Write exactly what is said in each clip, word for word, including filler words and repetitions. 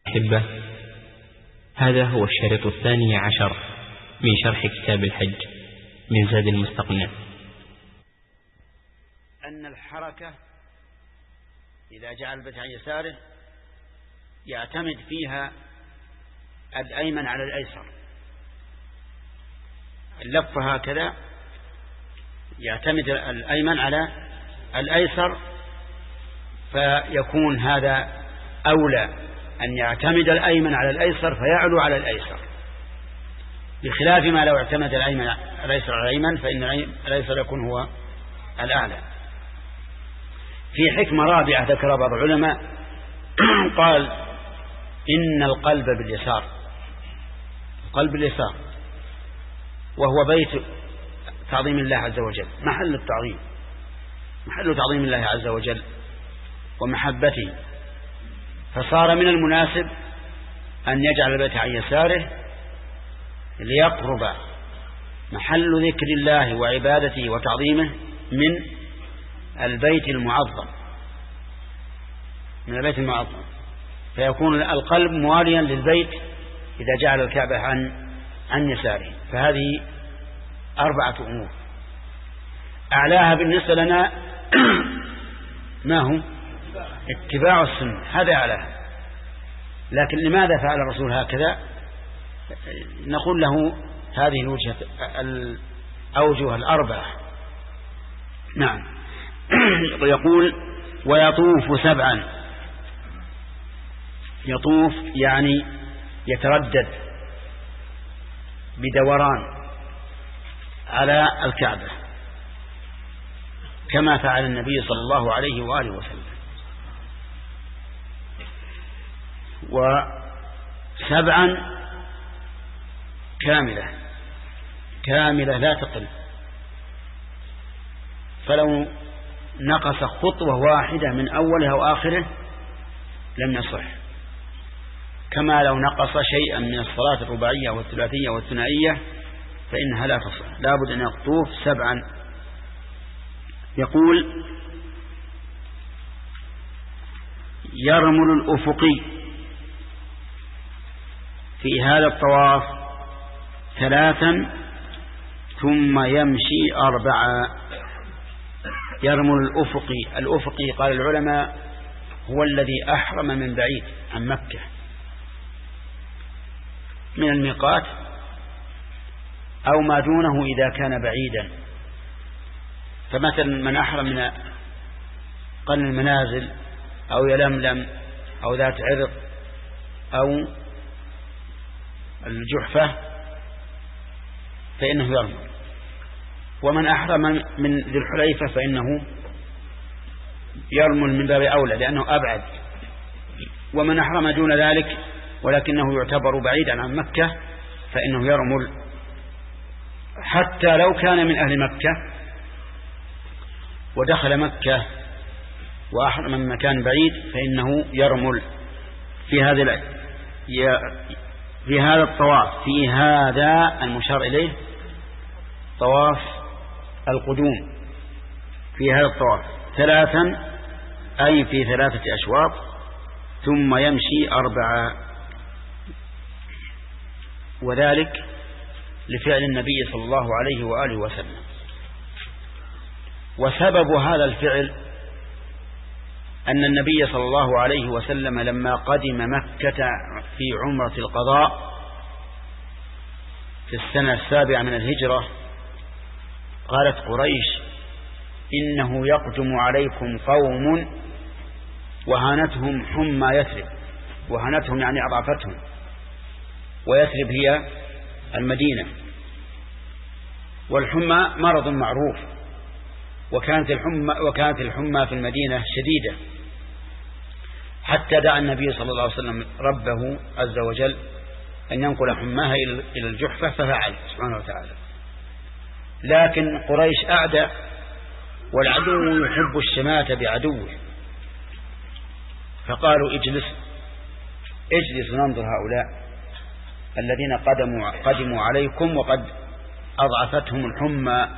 أحبة، هذا هو الشريط الثاني عشر من شرح كتاب الحج من زاد المستقنع. أن الحركة إذا جعل البيت عن يساره يعتمد فيها الأيمن على الأيسر، اللف هكذا يعتمد الأيمن على الأيسر، فيكون هذا أولى أن يعتمد الأيمن على الأيسر فيعلو على الأيسر، بخلاف ما لو اعتمد الأيمن الأيسر على الأيمن فإن الأيسر يكون هو الأعلى. في حكمة رابعة ذكر بعض العلماء قال إن القلب باليسار، القلب باليسار وهو بيت تعظيم الله عز وجل، محل التعظيم، محل تعظيم الله عز وجل ومحبته، فصار من المناسب أن يجعل البيت عن يساره ليقرب محل ذكر الله وعبادته وتعظيمه من البيت المعظم، من البيت المعظم، فيكون القلب مواليا للبيت إذا جعل الكعبة عن عن يساره. فهذه أربعة أمور، أعلاها بالنسبة لنا ما هو اتباع السنة، هذا أعلاها. لكن لماذا فعل الرسول هكذا؟ نقول له هذه الوجهة الأوجه الأربعة. نعم. يقول ويطوف سبعا، يطوف يعني يتردد بدوران على الكعبة كما فعل النبي صلى الله عليه وآله وسلم. وسبعا كاملة كاملة لا تقل، فلو نقص خطوة واحدة من أولها وآخره لم يصح، كما لو نقص شيئا من الصلاة الرباعية والثلاثية والثنائية فإنها لا تصح، لا بد أن يطوف سبعا. يقول يرمل الأفقي في هذا الطواف ثلاثا ثم يمشي أربعا. يرمل الأفقي، الأفقي قال العلماء هو الذي أحرم من بعيد عن مكة من الميقات أو ما دونه إذا كان بعيدا، فمثلا من أحرم من قرن المنازل أو يلملم أو ذات عرق أو الجحفة فإنه يرمل، ومن أحرم من ذي الحليفة فإنه يرمل من باب أولى لأنه أبعد، ومن أحرم دون ذلك ولكنه يعتبر بعيدا عن مكة فإنه يرمل، حتى لو كان من أهل مكة ودخل مكة وأحرم من مكان بعيد فإنه يرمل في هذا في هذا الطواف، في هذا المشار إليه طواف القدوم، في هذا الطواف ثلاثا أي في ثلاثة أشواط ثم يمشي أربعة، وذلك لفعل النبي صلى الله عليه وآله وسلم. وسبب هذا الفعل أن النبي صلى الله عليه وسلم لما قدم مكة في عمرة القضاء في السنة السابعة من الهجرة قالت قريش إنه يقدم عليكم قوم وهانتهم حمى يثرب، وهانتهم يعني أضعفتهم، ويثرب هي المدينة، والحمى مرض معروف، وكانت الحمى, وكانت الحمى في المدينة شديدة، حتى دعا النبي صلى الله عليه وسلم ربه عز وجل أن ينقل حماها إلى الجحفة ففعل سبحانه وتعالى. لكن قريش أعدى، والعدو يحب الشماتة بعدوه، فقالوا اجلس اجلس ننظر هؤلاء الذين قدموا, قدموا عليكم وقد أضعفتهم الحمى،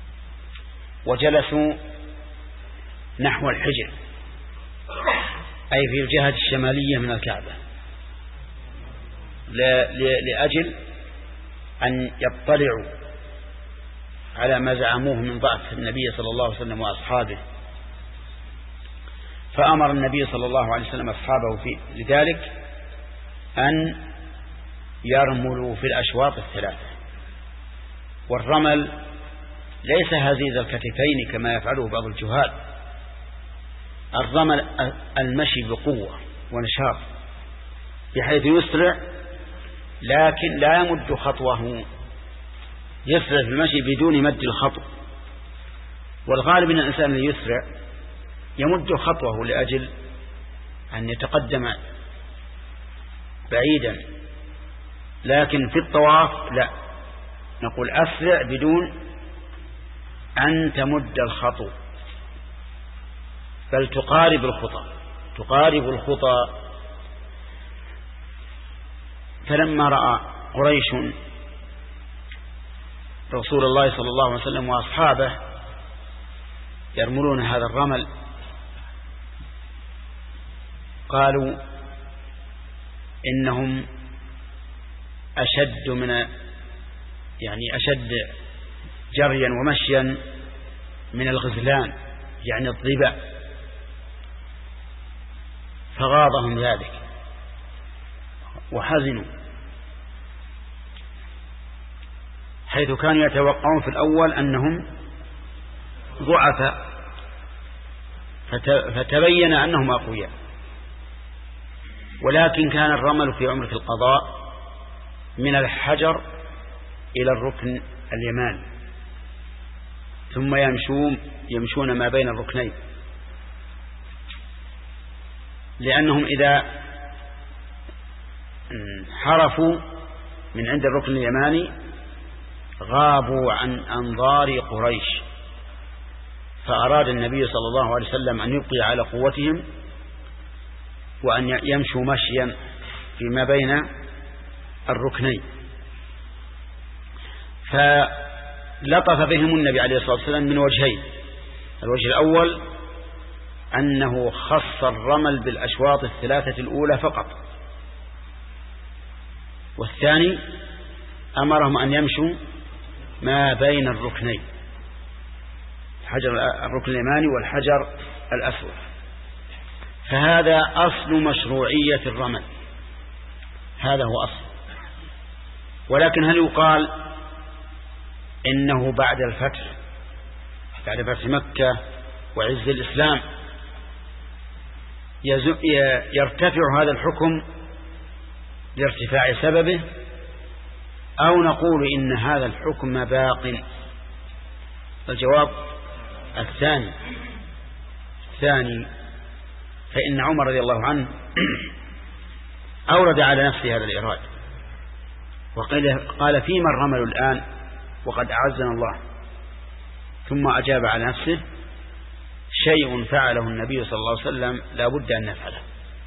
وجلسوا نحو الحجر أي في الجهة الشمالية من الكعبة، لأجل أن يطلعوا على ما زعموه من ضعف النبي صلى الله عليه وسلم وأصحابه. فأمر النبي صلى الله عليه وسلم أصحابه في لذلك أن يرملوا في الأشواط الثلاثة. والرمل ليس هزيز الكتفين كما يفعله بعض الجهال، الرمل المشي بقوة ونشاط بحيث يسرع لكن لا يمد خطوه، يسرع في المشي بدون مد الخطو. والغالب أن الإنسان اللي يسرع يمد خطوه لأجل أن يتقدم بعيدا، لكن في الطواف لا، نقول أسرع بدون أن تمد الخطو، بل تقارب الخطى تقارب الخطى. فلما رأى قريش رسول الله صلى الله عليه وسلم وأصحابه يرملون هذا الرمل قالوا إنهم أشد من يعني أشد جريا ومشيا من الغزلان يعني الضباع، فغاضهم ذلك وحزنوا، حيث كانوا يتوقعون في الأول أنهم ضعفاء، فتبين أنهم أقوياء. ولكن كان الرمل في عمرة القضاء من الحجر إلى الركن اليماني، ثم يمشون يمشون ما بين الركنين، لأنهم إذا انحرفوا من عند الركن اليماني غابوا عن أنظار قريش، فأراد النبي صلى الله عليه وسلم أن يبقي على قوتهم وأن يمشوا مشيا فيما بين الركنين. فلطف بهم النبي عليه الصلاة والسلام من وجهين: الوجه الأول أنه خص الرمل بالأشواط الثلاثة الأولى فقط، والثاني أمرهم أن يمشوا ما بين الركنين، الحجر الركن اليماني والحجر الأسود. فهذا أصل مشروعية الرمل، هذا هو أصل. ولكن هل يقال إنه بعد الفتح بعد فتح مكة وعز الإسلام يرتفع هذا الحكم لارتفاع سببه، أو نقول إن هذا الحكم باق؟ الجواب الثاني الثاني فإن عمر رضي الله عنه أورد على نفسه هذا الإراد وقال: فيما الرمل الآن وقد أعزنا الله. ثم أجاب على نفسه: شيء فعله النبي صلى الله عليه وسلم لا بد أن نفعله.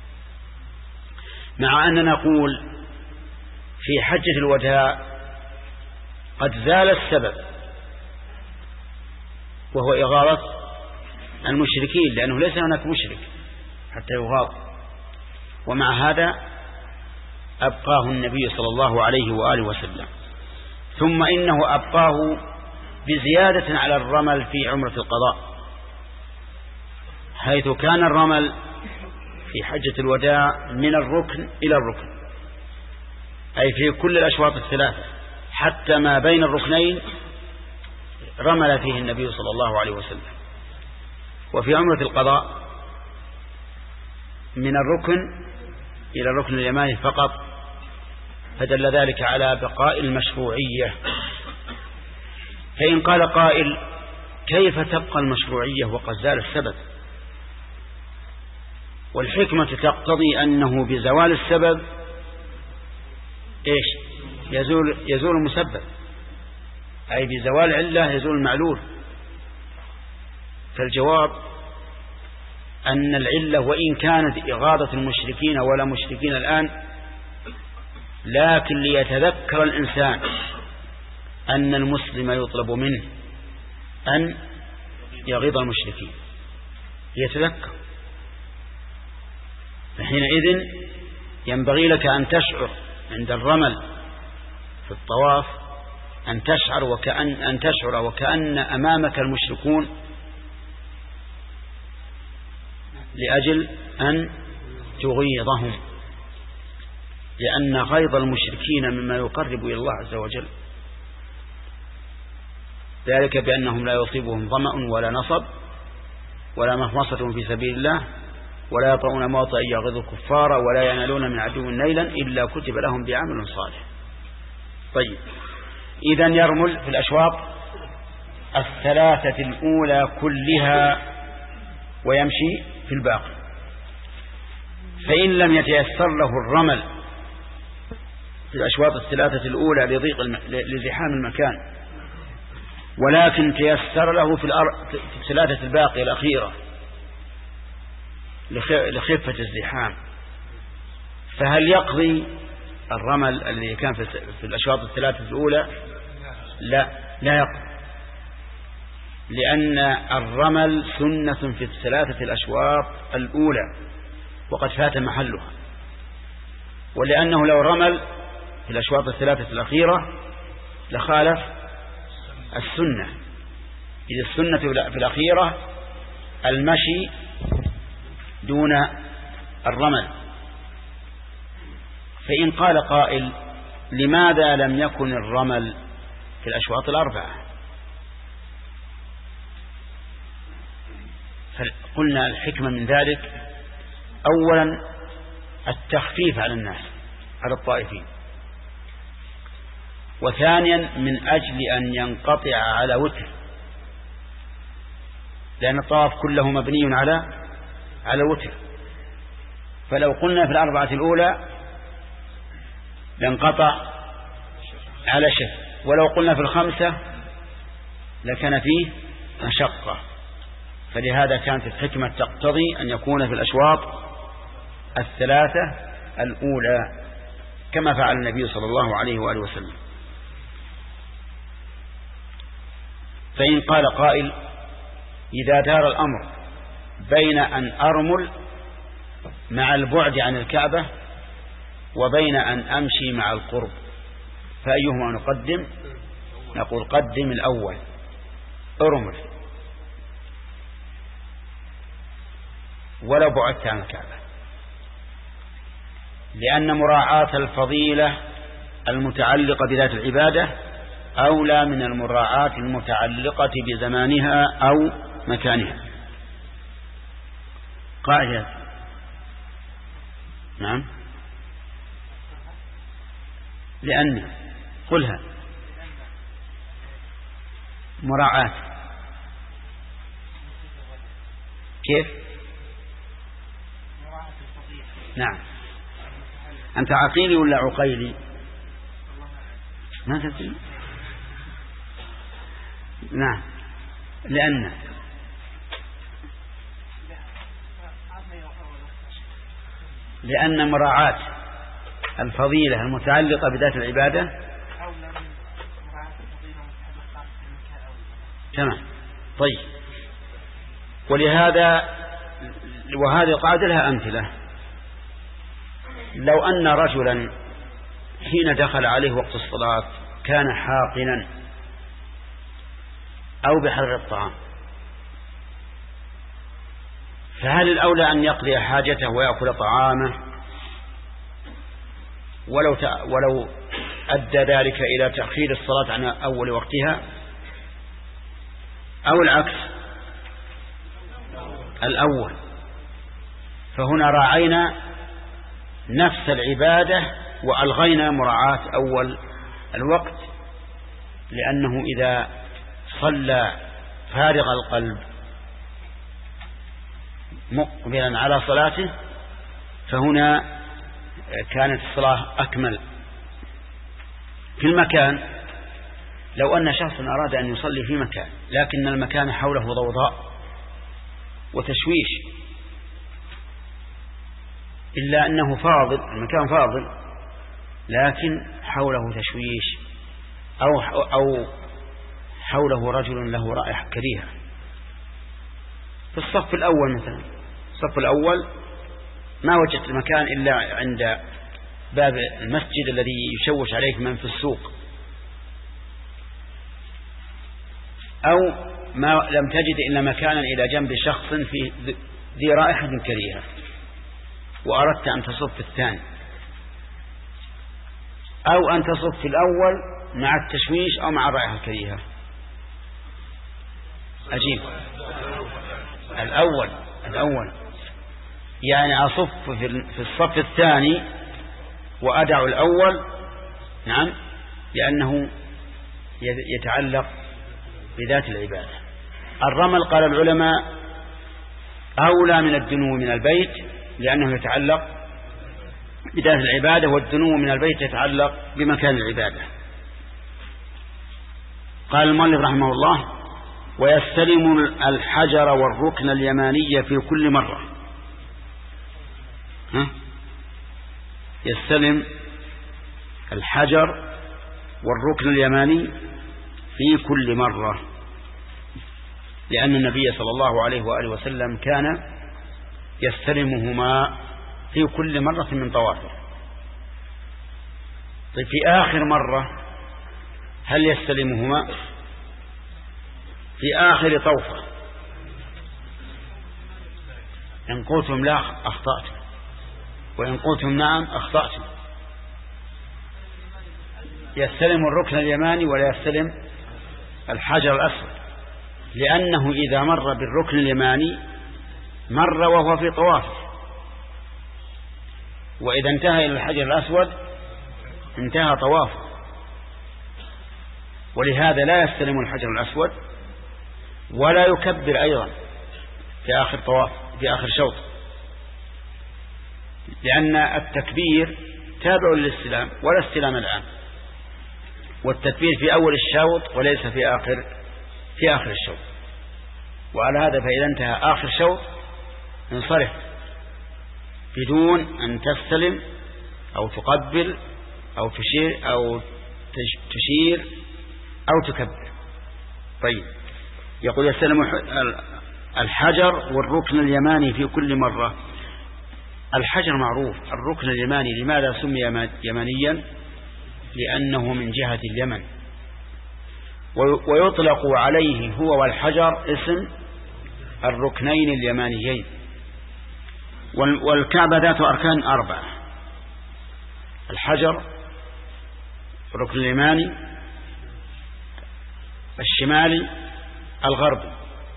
مع أننا نقول في حجة الوداع قد زال السبب وهو إغاظة المشركين، لأنه ليس هناك مشرك حتى يغاظ، ومع هذا أبقاه النبي صلى الله عليه وآله وسلم. ثم إنه أبقاه بزيادة على الرمل في عمرة القضاء، حيث كان الرمل في حجة الوداع من الركن إلى الركن، أي في كل الأشواط الثلاثة حتى ما بين الركنين رمل فيه النبي صلى الله عليه وسلم. وفي عمرة القضاء من الركن إلى الركن اليماني فقط، فدل ذلك على بقاء المشروعية. فإن قال قائل: كيف تبقى المشروعية وقد زال السبب؟ والحكمة تقتضي أنه بزوال السبب إيش يزول يزول المسبب، أي بزوال علة يزول المعلول. فالجواب أن العلة وإن كانت إغاظة المشركين ولا مشركين الآن، لكن ليتذكر الإنسان أن المسلم يطلب منه أن يغيظ المشركين، ليتذكر. فحينئذ ينبغي لك أن تشعر عند الرمل في الطواف أن تشعر وكأن أن تشعر وكأن أمامك المشركون لأجل أن تغيظهم، لأن غيظ المشركين مما يقرب إلى الله عز وجل، ذلك بأنهم لا يصيبهم ظمأ ولا نصب ولا مخمصة في سبيل الله ولا يطعون موطئا يغيظ الكفار ولا ينالون من عدو نيلا إلا كتب لهم بعمل صالح. طيب، إذن يرمل في الأشواط الثلاثة الأولى كلها ويمشي في الباقي. فإن لم يتيسر له الرمل في الأشواط الثلاثة الأولى لضيق الم... لزحام المكان، ولكن تيسر له في, الأر... في الثلاثة الباقية الأخيرة لخ... لخفة الزحام، فهل يقضي الرمل الذي كان في, في الأشواط الثلاثة الأولى؟ لا لا يقضي، لأن الرمل سنة في الثلاثة الأشواط الأولى وقد فات محلها، ولأنه لو رمل في الأشواط الثلاثة الأخيرة لخالف السنة، إذ السنة في الأخيرة المشي دون الرمل. فإن قال قائل لماذا لم يكن الرمل في الأشواط الأربعة؟ فقلنا الحكمة من ذلك أولا التخفيف على الناس على الطائفين، وثانيا من أجل أن ينقطع على وتر، لأن الطواف كله مبني على على وتر. فلو قلنا في الأربعة الأولى لانقطع على شف، ولو قلنا في الخمسة لكان فيه مشقة. فلهذا كانت الحكمة تقتضي أن يكون في الأشواط الثلاثة الأولى كما فعل النبي صلى الله عليه وآله وسلم. فإن قال قائل إذا دار الأمر بين أن أرمل مع البعد عن الكعبة وبين أن أمشي مع القرب فأيهما نقدم؟ نقول قدم الأول، أرمل ولو بعدت عن الكعبة، لأن مراعاة الفضيلة المتعلقة بذات العبادة أولى من المراعاة المتعلقة بزمانها أو مكانها. قاعدة نعم لأن قلها مراعاة كيف؟ نعم. أنت عقيلي ولا عقيلي؟ ما تدري؟ نعم. لأن لأن مراعاة الفضيلة المتعلقة بذات العبادة تمام. طيب، ولهذا وهذه القاعدة لها أمثلة. لو أن رجلا حين دخل عليه وقت الصلاة كان حاقنا أو بحر الطعام، فهل الأولى أن يقضي حاجته ويأكل طعامه ولو ولو أدى ذلك إلى تأخير الصلاة عن أول وقتها، أو العكس الأول؟ فهنا راعينا نفس العبادة وألغينا مراعاة أول الوقت، لأنه إذا صلى فارغ القلب مقبلا على صلاته فهنا كانت الصلاة أكمل. في المكان لو أن شخص أراد أن يصلي في مكان لكن المكان حوله ضوضاء وتشويش، إلا أنه فاضل، المكان فاضل لكن حوله تشويش أو أو حوله رجل له رائحة كريهة، في الصف الأول مثلا، الصف الأول ما وجدت المكان إلا عند باب المسجد الذي يشوش عليك من في السوق، أو ما لم تجد إلا مكانا إلى جنب شخص في ذي رائحة كريهة وأردت أن تصف في الثاني، أو أن تصف في الأول مع التشويش أو مع الرائحة الكريهة. أجيب الأول الأول يعني أصف في الصف الثاني وأدع الأول، نعم، لأنه يتعلق بذات العبادة. الرمل قال العلماء أولى من الدنو من البيت لأنه يتعلق بذات العبادة، والدنو من البيت يتعلق بمكان العبادة. قال المؤلف رحمه الله: ويستلم الحجر والركن اليماني في كل مرة. ها؟ يستلم الحجر والركن اليماني في كل مرة، لأن النبي صلى الله عليه وآله وسلم كان يستلمهما في كل مرة من طوافه. طيب في آخر مرة هل يستلمهما؟ في آخر طوفة إن قلتم لا أخطأتم، وإن قلتم نعم أخطأتم. يستلم الركن اليماني ولا يستلم الحجر الأسود، لأنه إذا مر بالركن اليماني مر وهو في طوافه، وإذا انتهى إلى الحجر الأسود انتهى طوافه، ولهذا لا يستلم الحجر الأسود ولا يكبر أيضا في آخر طواف في آخر شوط، لأن التكبير تابع للاستلام ولا استلام الآن، والتكبير في أول الشوط وليس في آخر في آخر الشوط. وعلى هذا فإذا انتهى آخر شوط انصرف بدون أن تستلم أو تقبل أو تشير أو تشير أو تكبر. طيب، يقول يستلم الحجر والركن اليماني في كل مرة. الحجر معروف، الركن اليماني لماذا سمي يمانيا؟ لأنه من جهة اليمن، ويطلق عليه هو والحجر اسم الركنين اليمانيين. والكعبة ذات أركان أربعة: الحجر، الركن اليماني، الشمالي، الغربي.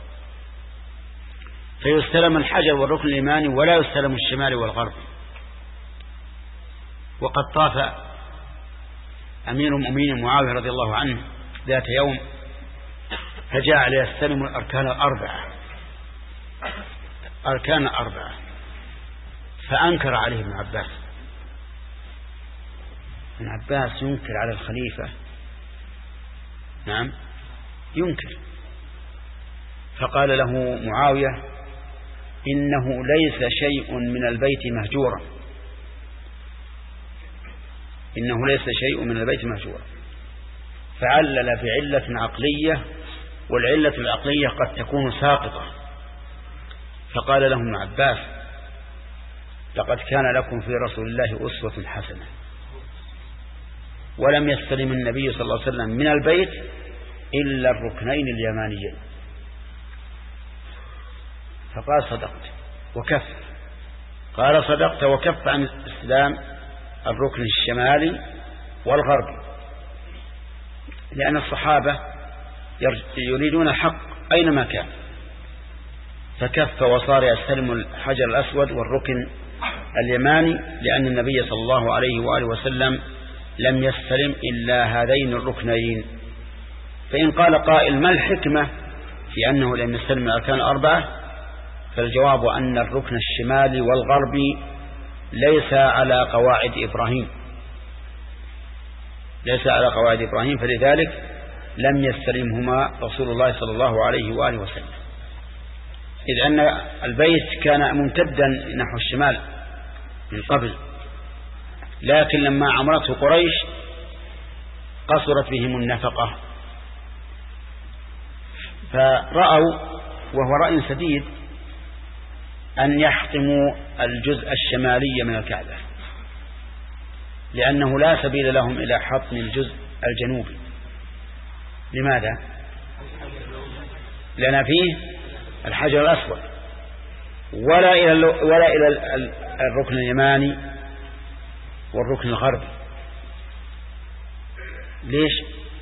فيستلم الحجر والركن اليماني ولا يستلم الشمالي والغربي. وقد طاف أمير المؤمنين معاوية رضي الله عنه ذات يوم فجعل يستلم الأركان الأربعة أركان أربعة فأنكر عليه ابن عباس. ابن عباس ينكر على الخليفة، نعم ينكر. فقال له معاوية: إنه ليس شيء من البيت مهجورا إنه ليس شيء من البيت مهجورا فعلل بعلة عقلية، والعلة العقلية قد تكون ساقطة. فقال له ابن عباس: لقد كان لكم في رسول الله أسوة حسنة. ولم يستلم النبي صلى الله عليه وسلم من البيت إلا الركنين اليمانيين. فقال: صدقت وكف. قال: صدقت وكف عن استلام الركن الشمالي والغربي، لأن الصحابة يريدون الحق أينما كان، فكف وصار يستلم الحجر الأسود والركن اليماني، لأن النبي صلى الله عليه وآله وسلم لم يستلم إلا هذين الركنين. فإن قال قائل: ما الحكمة في أنه لم يستلم الأركان الأربعة؟ فالجواب أن الركن الشمالي والغربي ليس على قواعد إبراهيم ليس على قواعد إبراهيم فلذلك لم يستلمهما رسول الله صلى الله عليه وآله وسلم، إذ أن البيت كان ممتدا نحو الشمال من قبل، لكن لما عمرته قريش قصرت بهم النفقة، فرأوا، وهو رأي سديد، أن يحطموا الجزء الشمالي من الكعبة، لأنه لا سبيل لهم إلى حطم الجزء الجنوبي. لماذا؟ لأن فيه الحجر الأسود، ولا إلى ولا إلى الركن اليماني والركن الغربي. ليش؟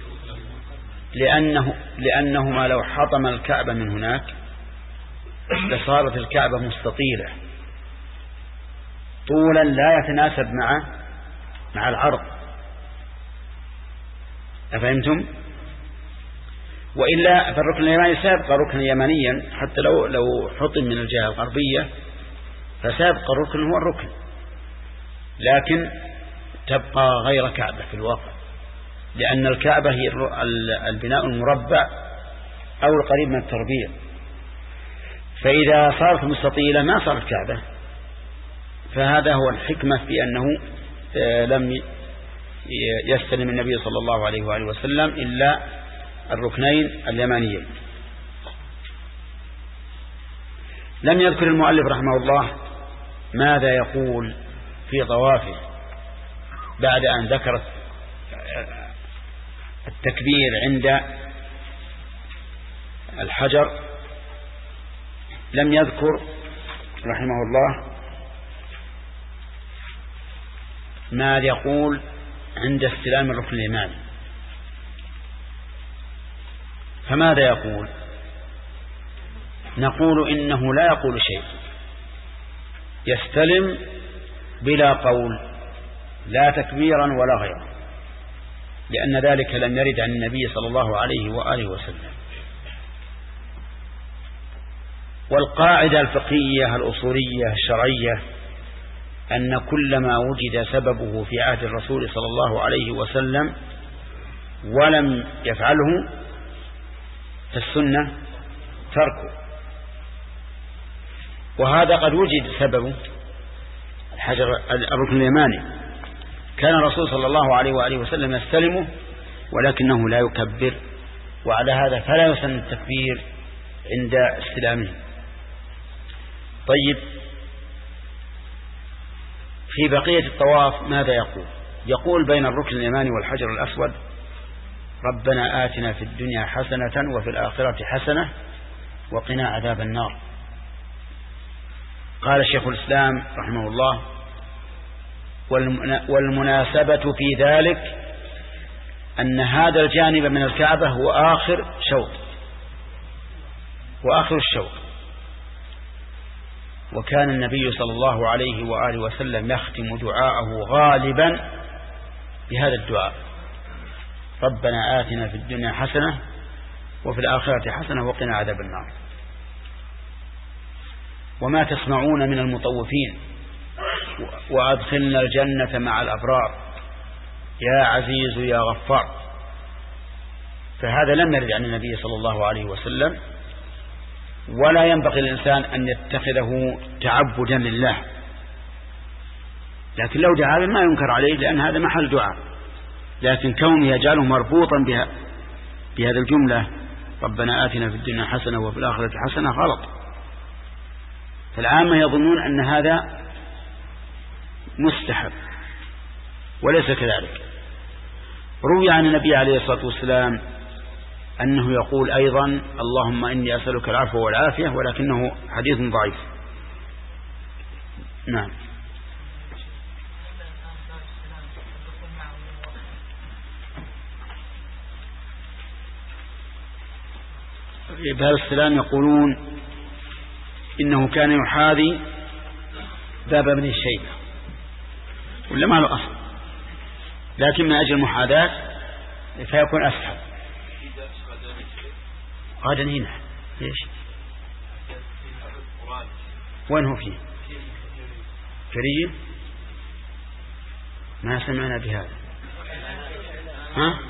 لأنه لأنهما لو حطم الكعبة من هناك لصارت الكعبة مستطيلة طولا لا يتناسب مع مع العرض. أفهمتم؟ وإلا فالركن اليماني سابق ركنا يمانيا، حتى لو لو حطم من الجهة الغربية فسابق الركن هو الركن، لكن تبقى غير كعبة في الواقع، لأن الكعبة هي البناء المربع أو القريب من التربيع، فإذا صارت مستطيلة ما صارت كعبة. فهذا هو الحكمة في أنه لم يستلم النبي صلى الله عليه وآله وسلم إلا الركنين اليمانيين. لم يذكر المؤلف رحمه الله ماذا يقول في طوافه بعد أن ذكر التكبير عند الحجر. لم يذكر رحمه الله ماذا يقول عند استلام الركن اليماني. فماذا يقول؟ نقول إنه لا يقول شيء، يستلم بلا قول، لا تكبيرا ولا غيره، لأن ذلك لم يرد عن النبي صلى الله عليه وآله وسلم. والقاعدة الفقهية الأصولية الشرعية أن كل ما وجد سببه في عهد الرسول صلى الله عليه وسلم ولم يفعله فالسنة تركه. وهذا قد وجد سببه الحجر الركن اليماني، كان الرسول صلى الله عليه وآله وسلم يستلمه ولكنه لا يكبر، وعلى هذا فلا يسن التكبير عند استلامه. طيب، في بقية الطواف ماذا يقول؟ يقول بين الركن اليماني والحجر الأسود: ربنا آتنا في الدنيا حسنة وفي الآخرة حسنة وقنا عذاب النار. قال الشيخ الإسلام رحمه الله: والمناسبة في ذلك أن هذا الجانب من الكعبة هو آخر شوط وآخر الشوط، وكان النبي صلى الله عليه وآله وسلم يختم دعاءه غالبا بهذا الدعاء: ربنا آتنا في الدنيا حسنة وفي الآخرة حسنة وقنا عذاب النار. وما تسمعون من المطوفين وأدخلنا الجنة مع الأبرار يا عزيز يا غفار، فهذا لم يرد عن النبي صلى الله عليه وسلم، ولا ينبغي الإنسان أن يتخذه تعبدا لله، لكن لو دعا ما ينكر عليه لأن هذا محل دعاء، لكن كونه يجعله مربوطا بها بهذا الجملة ربنا آتنا في الدنيا حسنة وفي الآخرة حسنة غلط. فالعامة يظنون أن هذا مستحب وليس كذلك. روي عن النبي عليه الصلاة والسلام أنه يقول أيضا: اللهم إني أسألك العفو والعافية، ولكنه حديث ضعيف. نعم. باب السلام يقولون إنه كان يحاذي باب ابن الشيبة، ولا ما له أصل، لكن من أجل المحاذاة فيكون أسهل. غدا هنا ليش؟ وين هو فيه؟ كريه؟ ما سمعنا بهذا. ها؟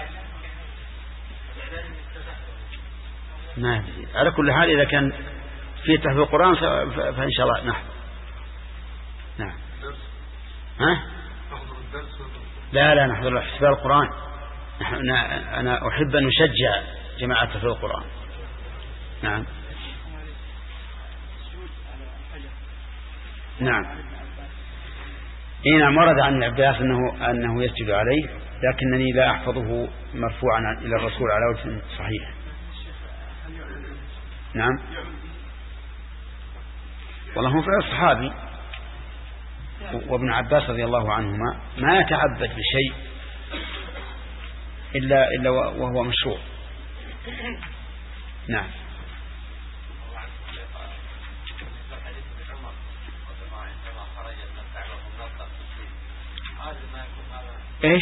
ما أدري. على كل حال إذا كان في تحفيظ القرآن فإن شاء الله نحضر. نعم. ها؟ لا لا نحضر حفظ القرآن. أنا أحب أن نشجع جماعة تحفيظ القرآن. نعم. نعم. إيه نعم، ورد عن ابن عباس أنه, أنه يسجد عليه، لكنني لا أحفظه مرفوعا إلى الرسول على وجه صحيح. نعم. والله هو فعل الصحابي، وابن عباس رضي الله عنهما ما يتعبد بشيء إلا, إلا وهو مشروع. نعم. ايش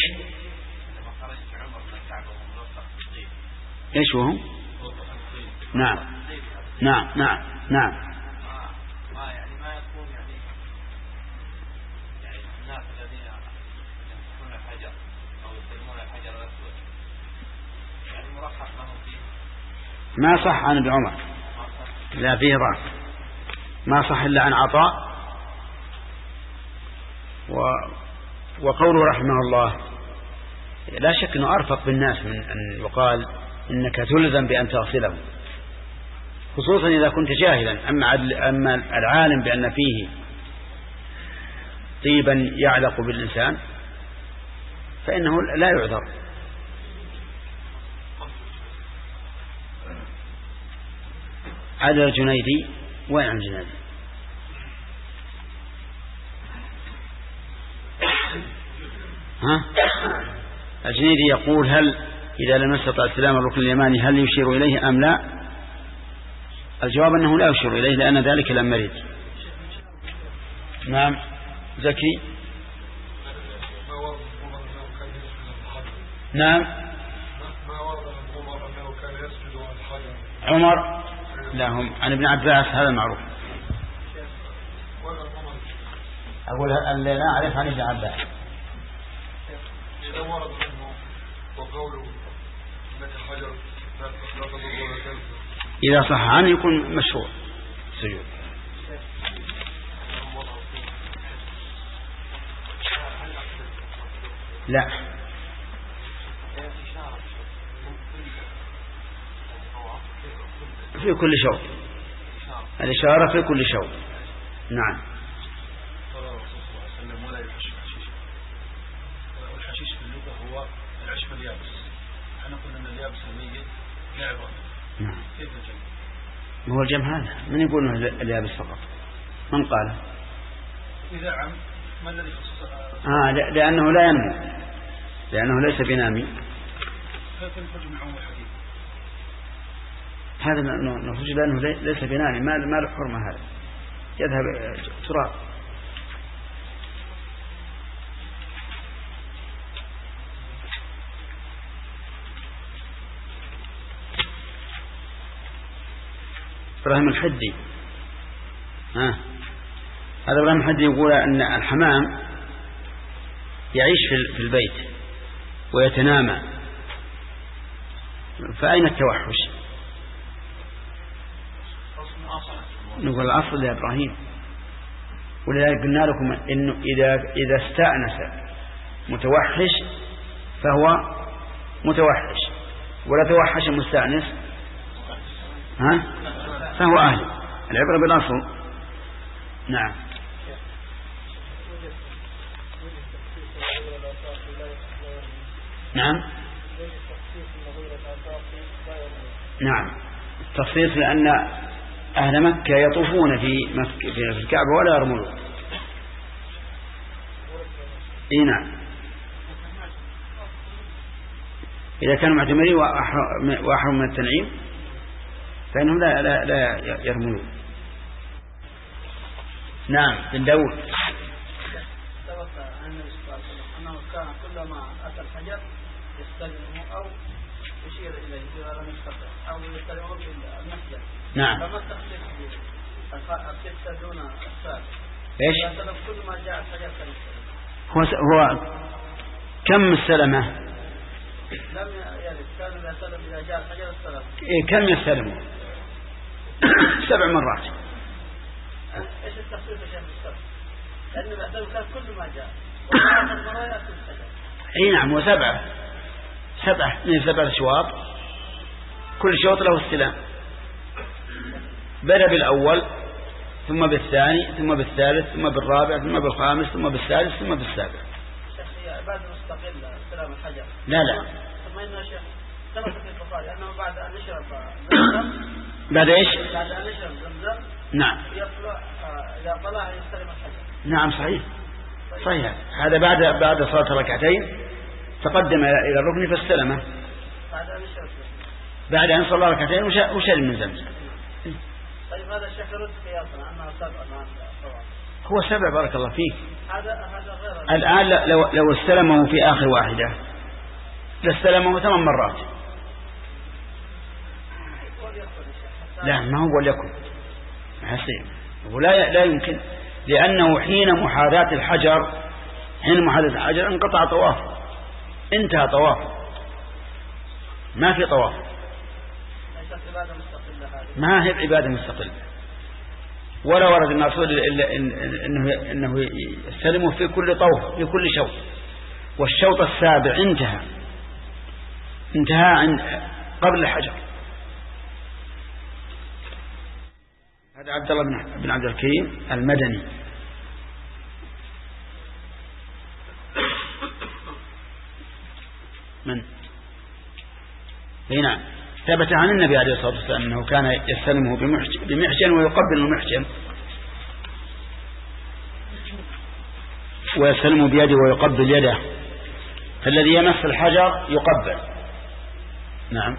ايش وهم؟ نعم نعم نعم نعم. ما يعني ما يكون يعني يعني الناس الذين يمسكون الحجر او يسلمون الحجر الاسود يعني مرخص لهم فيه. ما صح عن ابن عمر، لا فيه ضعف، ما صح الا عن عطاء. و وقوله رحمه الله لا شك أنه أرفق بالناس من أن يقال إنك تلزم بأن تغسله، خصوصا إذا كنت جاهلا. أما أما العالم بأن فيه طيبا يعلق بالإنسان فإنه لا يعذر. عدد الجنيدي، وين عن الجنيدي؟ ها؟ الجنيدي يقول هل إذا لم يستطع استلام الركن اليماني هل يشير إليه أم لا؟ الجواب أنه لا يشير إليه لأن ذلك لم يرد. نعم. زكي. نعم. عمر لا، هم عن ابن عباس هذا معروف. أقول اللي لا أعرف عن ابن عباس. إذا ورد منه وقوله إنك حجر لا تضر ولا تنفع، إذا صح عنه يكون مشروع سجود. لا، في كل شوط، الإشارة في كل شوط. نعم. والحشيش في اللغة هو العشب اليابس، احنا قلنا ان اليابس الميت لا عبرة. نعم. كيف الجمع؟ هو الجمع هذا من يقول اليابس فقط؟ من قال؟ إذا عم ما الذي خصص؟ آه لأنه لا ينمو، لأنه ليس بنامي. كيف نخرج من عمر الحديث؟ هذا نخرج لأنه ليس بنامي، ما ما له حرمة، هذا يذهب تراب. إبراهيم الحدي، ها هذا إبراهيم الحدي يقول أن الحمام يعيش في البيت ويتنامى، فأين التوحش؟ نقول الأصل يا إبراهيم، ولذلك قلنا لكم إنه إذا إذا استأنس متوحش فهو متوحش، ولا توحش مستأنس ها فهو أهل. العبرة بالأصل. نعم. نعم نعم التخصيص لأن أهل مكة يطوفون في مكة في الكعبة ولا يرملون. إيه نعم، إذا كانوا معتمرين وأحرم من التنعيم فإنهم لا, لا, لا يرملون. نعم. بن داود. سبق عن النبي صلى الله عليه وسلم أنه كان كلما أتى الحجر يستلمه أو يشير إليه إذا لم يستطع أو يستلمه بالمسجد. نعم. فما التخصيص به؟ الستة دون الثالث. إيش؟ كل ما جاء الحجر كان يستلم. هو هو كم السلمة؟ لم يرد، كان إذا سلم إذا جاء الحجر السلم. إيه كم يستلمه؟ سبع مرات. إيش التخصيص يا شيخ السبع؟ لأنه بعد كان كل ما جاء وآخر مرة يأتي الحجر. إيه نعم، وسبعة سبعة من سبع أشواط، كل شوط له السلام. بدأ بالأول ثم بالثاني ثم بالثالث ثم بالرابع ثم بالخامس ثم بالسادس ثم بالسابع. عبادة مستقلة سلام الحجر. لا لا. طب ما إنه شيخ ثبت في البخاري أنه بعد أن يشرب بعد إيش؟ بعد أن يشرب زمزم. نعم. يطلع إذا طلع يستلم الحجر. نعم صحيح. صحيح. هذا بعد بعد صلاة ركعتين تقدم إلى الركن فاستلمه. بعد أن يشرب. بعد أن صلى ركعتين وشرب من زمزم. طيب هذا الشيخ يرد قياسا أنه سبع ما هو سبع بارك الله فيك. هذا هذا غير. الآن لو لو استلمه في آخر واحدة لاستلمه ثمان مرات. لا ما هو وليكن حسين ولا لا يمكن لأنه حين محاذاة الحجر حين محاذاة الحجر انقطع طوافه انتهى طوافه ما في طواف. ما هي عبادة مستقلة ولا ورد النص إلا إنه إنه يستلمه في كل طوف في كل شوط والشوط السابع انتهى انتهى عند قبل الحجر. هذا عبد الله بن عبد الكريم المدني. من هنا ثبت عن النبي عليه الصلاة والسلام أنه كان يستلمه بمحجن ويقبل المحجن ويستلمه بيده ويقبل يده فالذي يمس الحجر يقبل. نعم.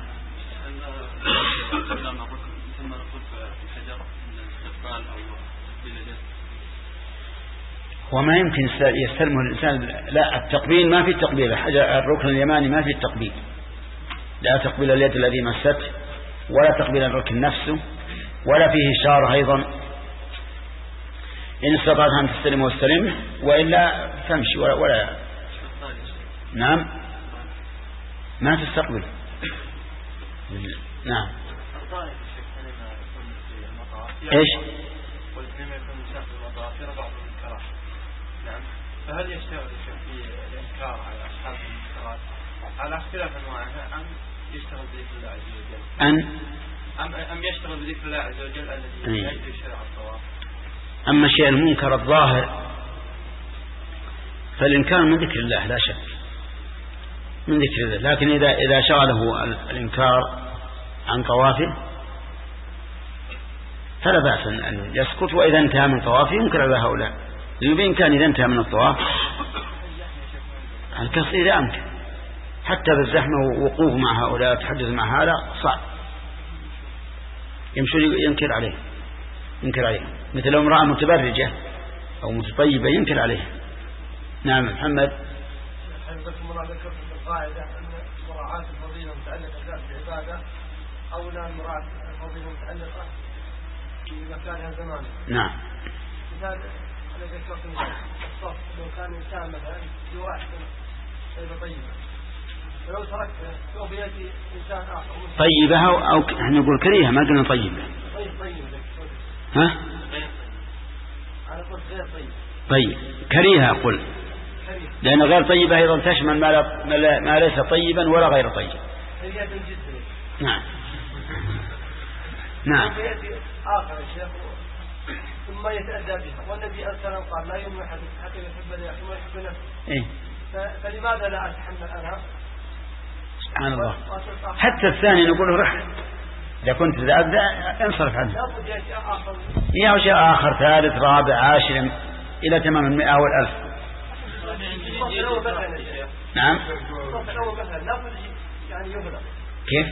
وما يمكن يستلمه الإنسان. لا التقبيل ما في التقبيل الحجر الركن اليماني ما في التقبيل لا تقبيل اليد الذي مسته ولا تقبيل الركن نفسه ولا فيه إشارة أيضا. إن استطعت أن تستلم واستلمه وإلا تمشي ولا, ولا نعم ما تستقبل. نعم. إيش فهل يشتغل في الإنكار على أصحاب المنكرات على اختلاف أنواعها أم يشتغل بذكر الله عز وجل أن أم أم يشتغل بذكر الله عز وجل الذي يجري شرع الطواف. أما الشيء المنكر الظاهر فالإنكار من ذكر الله لا شك من ذكر الله. لكن إذا إذا شغله الإنكار عن طوافه فلا بأس أن يسكت وإذا انتهى من طوافه ينكر على هؤلاء بإمكان إذا انتهى من الطواف الكسر إذا أمكن حتى بالزحمة ووقوف مع هؤلاء تحدث مع هذا صعب يمشي ينكر عليه ينكر عليه مثل لو امرأة متبرجة أو متطيبة ينكر عليه. نعم محمد. حضرتكم الله ذكرت في القاعدة أن مراعاة الفضيلة متعلقة بالعبادة أو لا مراعاة الفضيلة متعلقة بمكانها زمانا. نعم. مثال أنا ذكرت الصف لو كان إنسان مثلا له أحسن طيبة طيبة فلو تركته لو بيأتي إنسان آخر طيبة أو, أو احنا نقول كريهة ما قلنا طيبة. طيب طيب ها؟ أنا قلت غير طيب. طيب كريهة أقول لأن غير طيبة أيضا تشمل ما, لا ما ليس طيبا ولا غير طيب. كريهة جدا. نعم. نعم. بيأتي آخر الشيخ ثم يتأذى بها والنبي صلى الله عليه وسلم قال لا يمنع حتى يحب لأخيه ويحب نفسه. إيه؟ فلماذا لا أتحمل أنا؟ سبحان الله. حتى الثاني نقول رح إذا كنت ذا انصرف عنه. يا شيء آخر ثالث رابع عاشر إلى تمام المئة والألف. نعم. كيف؟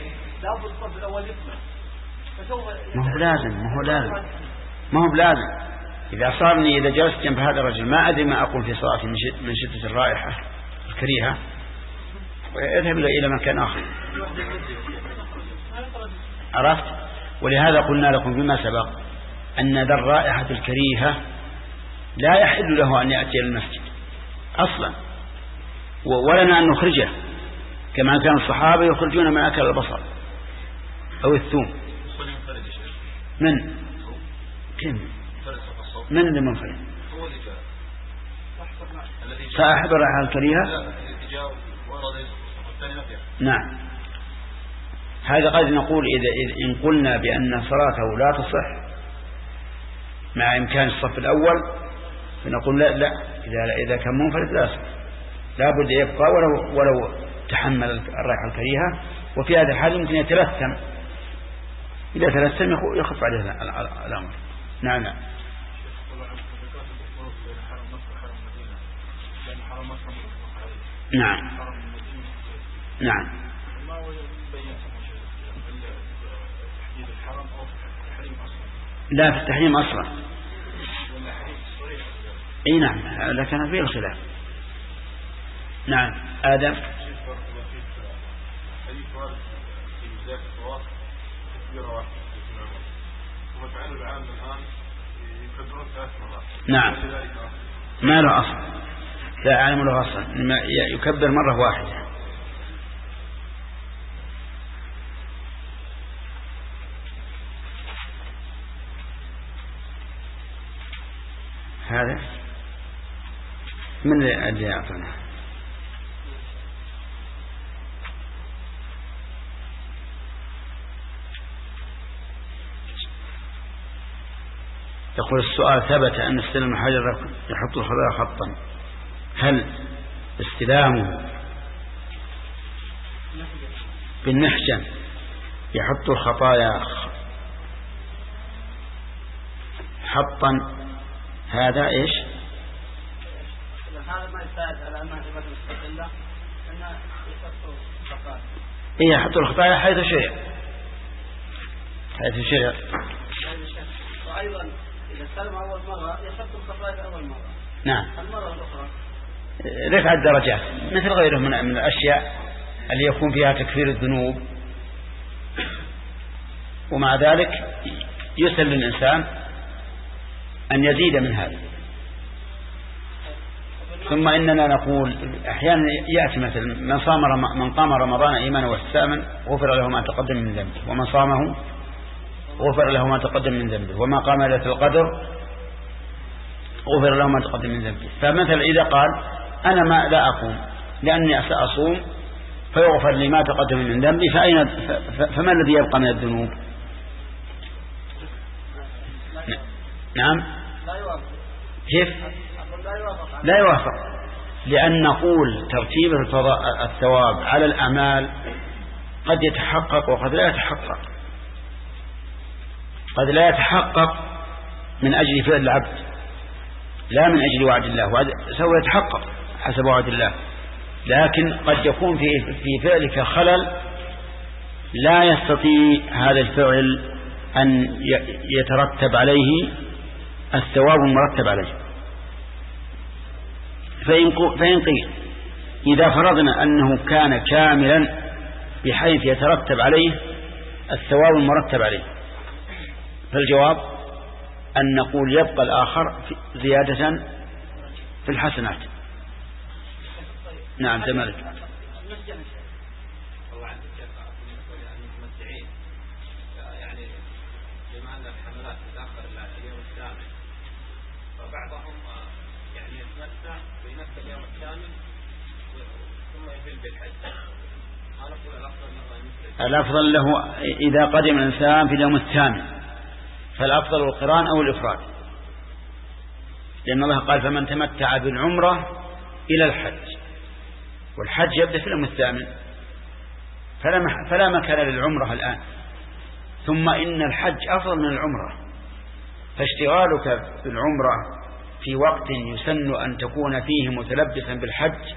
ما هو لازم ما هو لازم ما هو بلازم. إذا صارني إذا جلست جنب هذا الرجل ما أدري ما أقول في صلاتي من شدة الرائحة الكريهة ويذهب إلى مكان آخر. عرفت؟ ولهذا قلنا لكم فيما سبق أن ذا الرائحة الكريهة لا يحل له أن يأتي إلى المسجد أصلا ولنا أن نخرجه كما كان الصحابة يخرجون من أكل البصر أو الثوم. من؟ كم؟ من اللي منفرد؟ صاحب الرائحة الكريهة. نعم. هذا قد نقول إذا إن قلنا بأن صلاته لا تصح مع إمكان الصف الأول فنقول لا لا إذا إذا كان منفرد لا يصح، لا بد يبقى ولو ولو تحمل الرائحة الكريهة. وفي هذا الحال يمكن يتلثم، إذا تلثم يخف عليه الأمر. نعم نعم. نعم نعم. لا في التحريم أصلا. اي نعم لكن فيه الخلاف. نعم آدم. نعم ما له أصل، لا أعلم له أصلا، يكبر مرة واحدة. هذا من اللي يعطينا؟ يقول السؤال: ثبت أن استلام الحجر يحط الخطايا خطا، هل استلامه بالمحجن يحط الخطايا حطا؟ هذا إيش؟ هذا ما يساعد على أنها تبقى مستقلة، أنها يحط الخطايا. إيه يحط الخطايا حيث شيء حيث شيء. وأيضا إذا استلم أول مرة يحط الخطايا أول مرة. نعم. المرة الأخرى رفع الدرجات مثل غيره من من الأشياء اللي يكون فيها تكفير الذنوب، ومع ذلك يسأل للإنسان أن يزيد من هذا. ثم إننا نقول أحيانا يأتي مثل من صام من قام رمضان إيمانا واحتسابا غفر له ما تقدم من ذنبه، ومن صامه غفر له ما تقدم من ذنبه، وما قام ليلة القدر غفر له ما تقدم من ذنبه. فمثل إذا قال أنا ما لا أقوم لأني سأصوم فيغفر لي ما تقدم من ذنبي، فأين فما الذي يبقى من الذنوب؟ نعم كيف لا يوافق؟ لأن نقول ترتيب الثواب على الأعمال قد يتحقق وقد لا يتحقق. قد لا يتحقق من أجل فعل العبد لا من أجل وعد الله، سوف يتحقق حسب وعد الله، لكن قد يكون في في فعلك خلل لا يستطيع هذا الفعل أن يترتب عليه الثواب المرتب عليه. فإن قيل إذا فرضنا أنه كان كاملا بحيث يترتب عليه الثواب المرتب عليه، فالجواب أن نقول يبقى الآخر زيادة في الحسنات. نعم تمالك. يعني بما أن الحملات تتأخر إلى اليوم الثامن، فبعضهم يعني يتمتع بنفس اليوم الثامن ثم يفل بالحج. أنا أقول الأفضل له الأفضل له إذا قدم الإنسان في اليوم الثامن فالأفضل القران أو الإفراد، لأن الله قال فمن تمتع بالعمرة إلى الحج، والحج يبدأ في اليوم الثامن، فلا, فلا مكان للعمرة الآن. ثم إن الحج أفضل من العمرة، فاشتغالك بالعمرة في وقت يسن أن تكون فيه متلبسا بالحج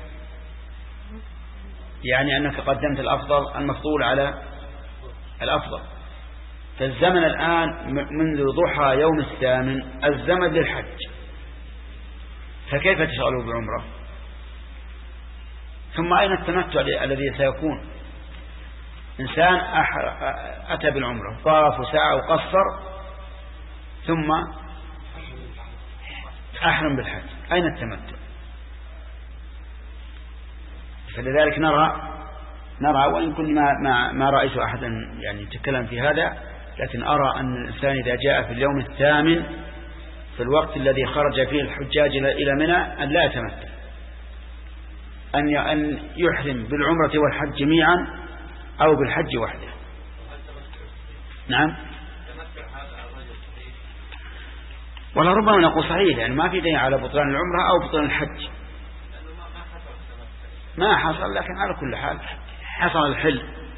يعني أنك قدمت الأفضل المفضول على الأفضل. فالزمن الآن منذ ضحى يوم الثامن الزمن للحج، فكيف تشغله بعمرة؟ ثم أين التمتع الذي سيكون؟ إنسان أتى بالعمرة طاف وسعى وقصر ثم أحرم بالحج، أين التمتع؟ فلذلك نرى نرى وإن كنت ما, ما, ما رأيت أحدا يعني يتكلم في هذا، لكن أرى أن الإنسان إذا جاء في اليوم الثامن في الوقت الذي خرج فيه الحجاج إلى منى أن لا يتمتع، أن أن يحرم بالعمرة والحج جميعا أو بالحج وحده. ولا ربما نقول صحيح، يعني ما في دليل على بطلان العمرة أو بطلان الحج، ما حصل، لكن على كل حال حصل الحل.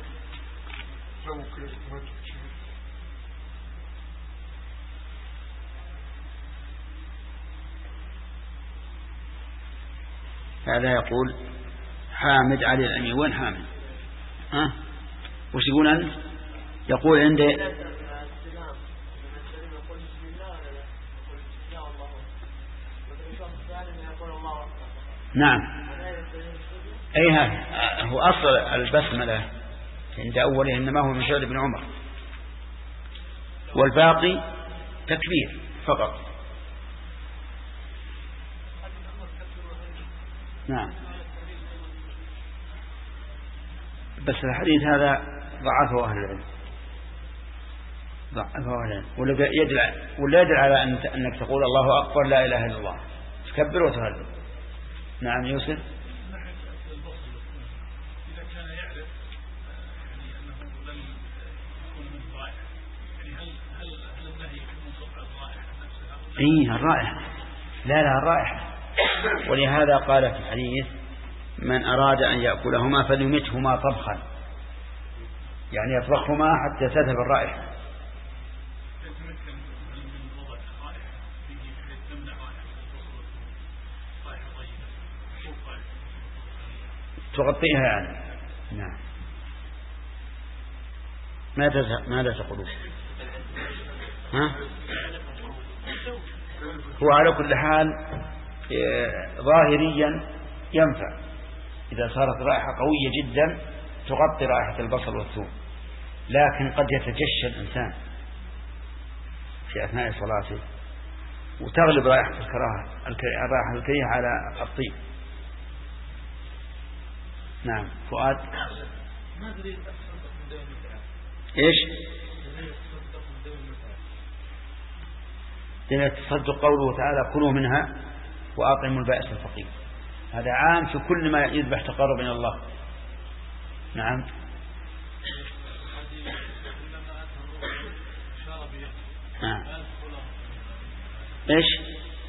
هذا يقول حامد علي الأمي. وين حامد؟ ها؟ وش يقول أنت؟ يقول عندي نعم. أي هذا هو أصل البسملة عند أوله، إنما هو من شعر ابن عمر، والباقي تكبير فقط. نعم. بس الحديث هذا ضعفه أهل العلم، ضعفه أهل العلم، ولا يدل ولا يدل على أنك تقول الله أكبر لا إله إلا الله تكبر وتهلل. نعم يوسف. إيه الرائحة، لا لا الرائحة. ولهذا قال في الحديث من أراد أن يأكلهما فليمتهما طبخا، يعني يطبخهما حتى تذهب الرائحة. تغطيها يعني. نعم. ماذا ماذا تقولون؟ ها؟ هو على كل حال ظاهريا ينفع إذا صارت رائحة قوية جدا تغطي رائحة البصل والثوم، لكن قد يتجشى الإنسان في أثناء صلاته وتغلب رائحة الكراهة الرائحة الكريهة على الطيب. نعم. فؤاد. إيش؟ لما تصدق قوله تعالى كلوا منها وأطعموا البائس الفقير، هذا عام في كل ما يذبح تقرب إلى الله. نعم. نعم. إيش؟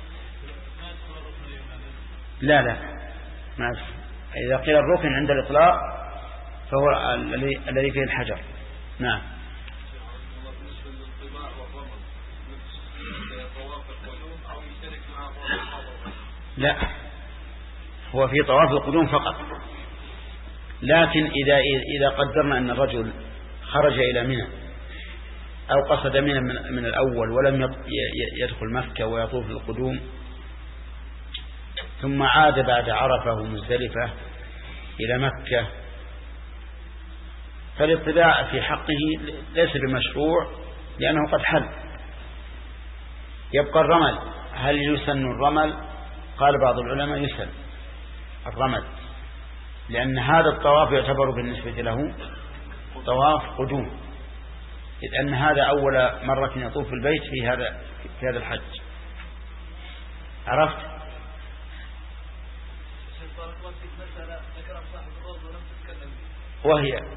لا لا ما إذا قيل الركن عند الإطلاق فهو الذي فيه الحجر. نعم. لا هو في طواف القدوم فقط، لكن إذا إذا قدرنا أن الرجل خرج إلى منى أو قصد منى من الأول ولم يدخل مكة ويطوف القدوم ثم عاد بعد عرفة ومزدلفة إلى مكة، فالاطلاع في حقه ليس بمشروع لأنه قد حل. يبقى الرمل، هل يسن الرمل؟ قال بعض العلماء يسن الرمل، لأن هذا الطواف يعتبر بالنسبة له طواف قدوم، إذ أن هذا أول مرة يطوف البيت في هذا في هذا الحج. عرفت؟ وهي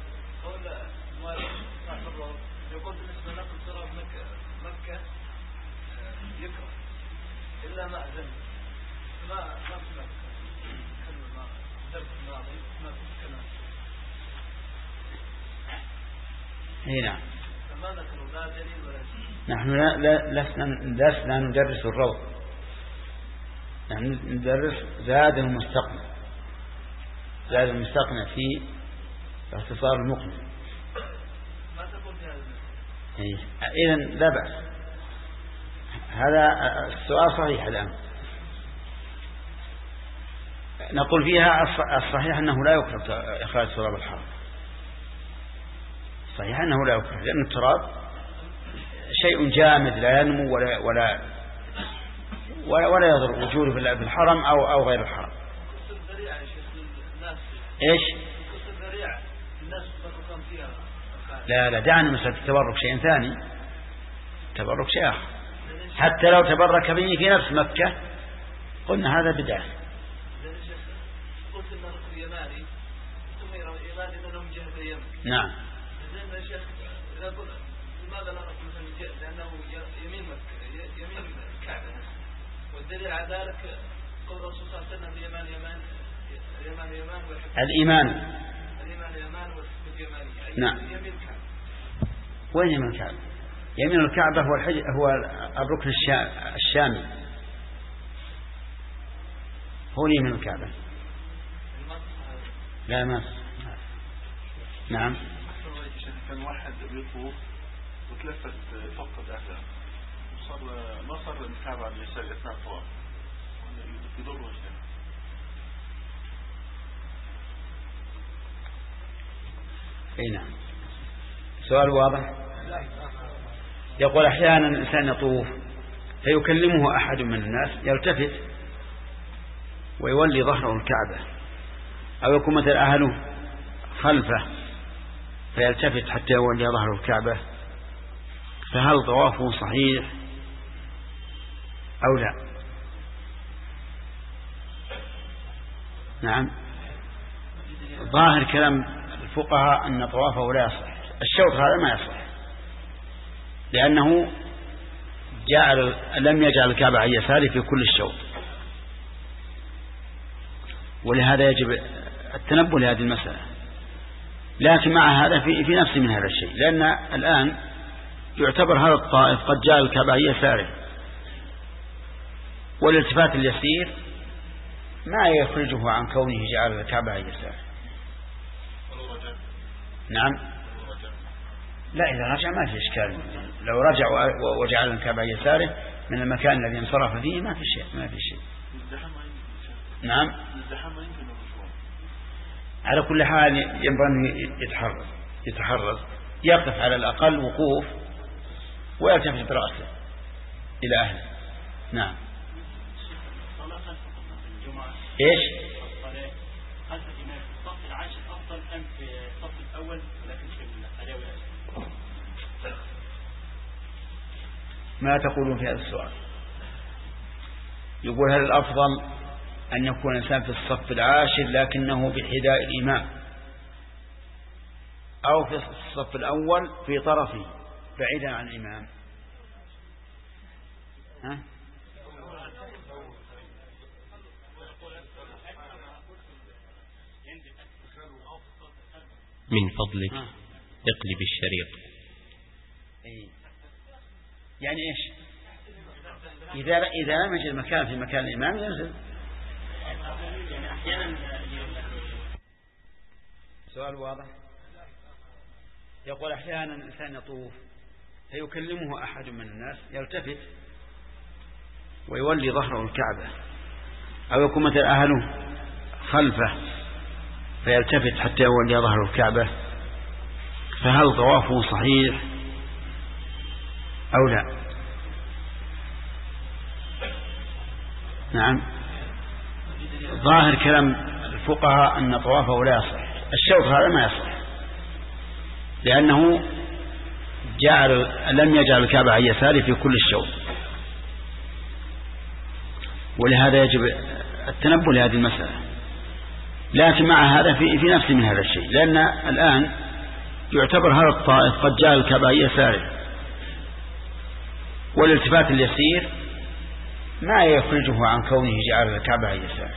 يقول بالنسبة لنقل صلاة مكة يكره إلا ما أذن ما ما سمعت كلمة درس الماضي ما تتكلم. هنا فما ذكروا لا دليل ولا شيء. نحن لا لا لسنا لسنا ندرس الروض، نحن ندرس زاد المستقنع، زاد المستقنع في اختصار المقنع. ما تقول في هذا؟ إذن لا بأس، هذا السؤال صحيح. الآن نقول فيها الصحيح أنه لا يكره إخراج تراب الحرم، صحيح أنه لا يكره، لأن التراب شيء جامد لا ينمو ولا ولا ولا, ولا يضر وجوده في الحرم أو أو غير الحرم. إيش؟ لا لا دعني مسألة التبرك شيء ثاني، تبرك شيء آخر. حتى لو تبرك به في نفس مكة قلنا هذا بدعة. قلت إن الركن اليماني ثم اليماني لأنه من جهة اليمن. نعم. إذا قلت لماذا لا نقول مثلا لأنه يمين مكة يمين الكعبة، والدليل على ذلك قول الرسول صلى الله عليه وسلم اليمان يمان اليمان يمان الإيمان الإيمان يمان والحج يماني. نعم. يمين الكعبة. وين يمين الكعبة؟ يمين الكعبة هو الحج هو الركن الشامي، هو يمين الكعبة. لا ما نعم. كان واحد بيطوف وتلفت فقد أهله وصار ما صار الكعبة على اليسار أثناء الطواف يضر وجهه. اي نعم. سؤال واضح. يقول أحيانا الإنسان يطوف فيكلمه أحد من الناس يلتفت ويولي ظهره الكعبة، أو يكون مثل أهله خلفه فيلتفت حتى يولي ظهره الكعبة، فهل طوافه صحيح أو لا؟ نعم. ظاهر كلام الفقهاء أن طوافه لا يصح، الشوط هذا ما يصح لأنه جعل لم يجعل الكعبة عن يساره في كل الشوط، ولهذا يجب التنبه لهذه المسألة. لكن مع هذا في, في نفس من هذا الشيء، لأن الآن يعتبر هذا الطائف قد جعل الكعبة عن يساره، والالتفات اليسير ما يخرجه عن كونه جعل الكعبة عن يساره. نعم. لا إذا رجع ما في إشكال، لو رجع وجعل الكعبة عن يساره من المكان الذي انصرف فيه ما في شيء ما في شيء. نعم. على كل حال ينبغي أن يتحرز يتحرز يقف على الأقل وقوف ويلتفت برأسه إلى أهله. نعم. إيش؟ خلف الإمام في الصف العاشر أفضل أم في الصف الأول ولكن في الأداء والأداء؟ ما تقولون في هذا السؤال؟ يقول هل الأفضل أن يكون الإنسان في الصف العاشر لكنه بحذاء الإمام، أو في الصف الأول في طرفه بعيدا عن الإمام؟ ها؟ من فضلك اقلب الشريط. يعني إيش؟ إذا إذا لم يجد مكان في مكان الإمام ينزل. سؤال واضح. يقول أحيانا الإنسان يطوف فيكلمه أحد من الناس يلتفت ويولي ظهره الكعبة، أو يكون مثل أهله خلفه فيلتفت حتى يولي ظهره الكعبة، فهل طوافه صحيح أو لا؟ نعم. ظاهر كلام الفقهاء أن طوافه لا يصح، الشوط هذا ما يصح لأنه جعل لم يجعل الكعبة عن يساره في كل الشوط، ولهذا يجب التنبه لهذه المسألة. لكن مع هذا في, في نفس من هذا الشيء، لأن الآن يعتبر هذا الطائف قد جعل الكعبة عن يساره، والالتفات اليسير ما يخرجه عن كونه جعل الكعبة عن يساره.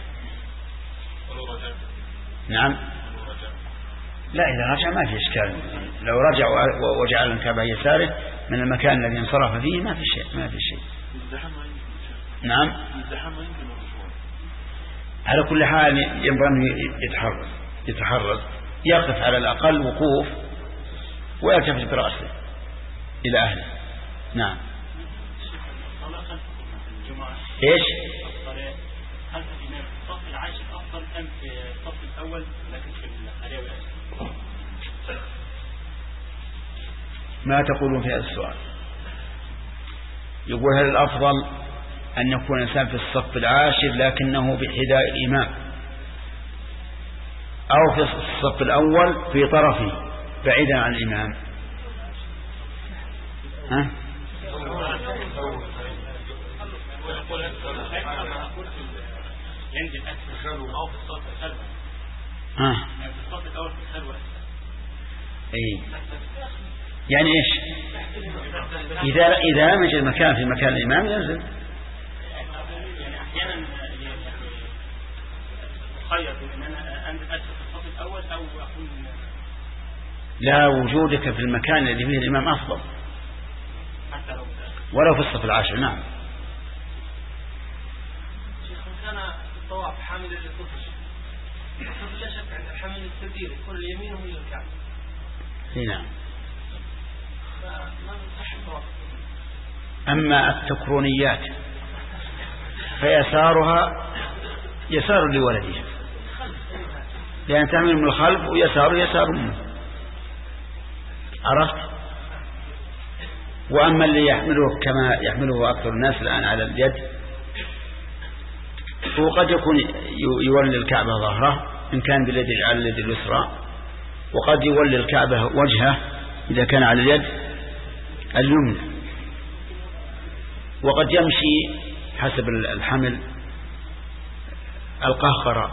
نعم. لا إذا رجع ما في إشكال، لو رجع وجعل الكعبة عن يساره من المكان الذي انصرف فيه ما في شيء ما في شيء. نعم. على كل حال ينبغي أن يتحرز يتحرز يقف على الأقل وقوف ويلتفت برأسه إلى أهله. نعم. إيش؟ خلف الإمام في الصف العاشر أفضل أم في الصف الأول لكن في الأداء والأداء؟ ما تقولون في هذا السؤال؟ يقول هل الأفضل أن يكون الإنسان في الصف العاشر لكنه بحذاء الإمام، أو في الصف الأول في طرفه بعيدا عن الإمام؟ ها؟ ينزل أكثر أو في الصف الخلوة. ها؟ في الصف الأول في الخلوة. أي يعني إيش؟ إذا إذا لم يجد المكان في مكان الإمام ينزل. يعني أحيانا خير إن أنا أنزل أدخل في الصف الأول أو أكون. لا، وجودك في المكان الذي فيه الإمام أفضل حتى لو ولو في الصف العاشر. نعم. شيخ كان الطواف حامل للكفر لا شك عند الحمل التبديل يكون اليمين وهي الكعبة. نعم. فما نصح الطواف. أما التكرونيات فيسارها يسار لولدها، لأن تعمل من الخلف ويسار يسار منه. عرفت؟ وأما اللي يحمله كما يحمله أكثر الناس الآن على اليد، وقد يكون يولي الكعبة ظهره إن كان باليد على اليد اليسرى، وقد يولي الكعبة وجهه إذا كان على اليد اليمنى، وقد يمشي حسب الحمل القهقرة.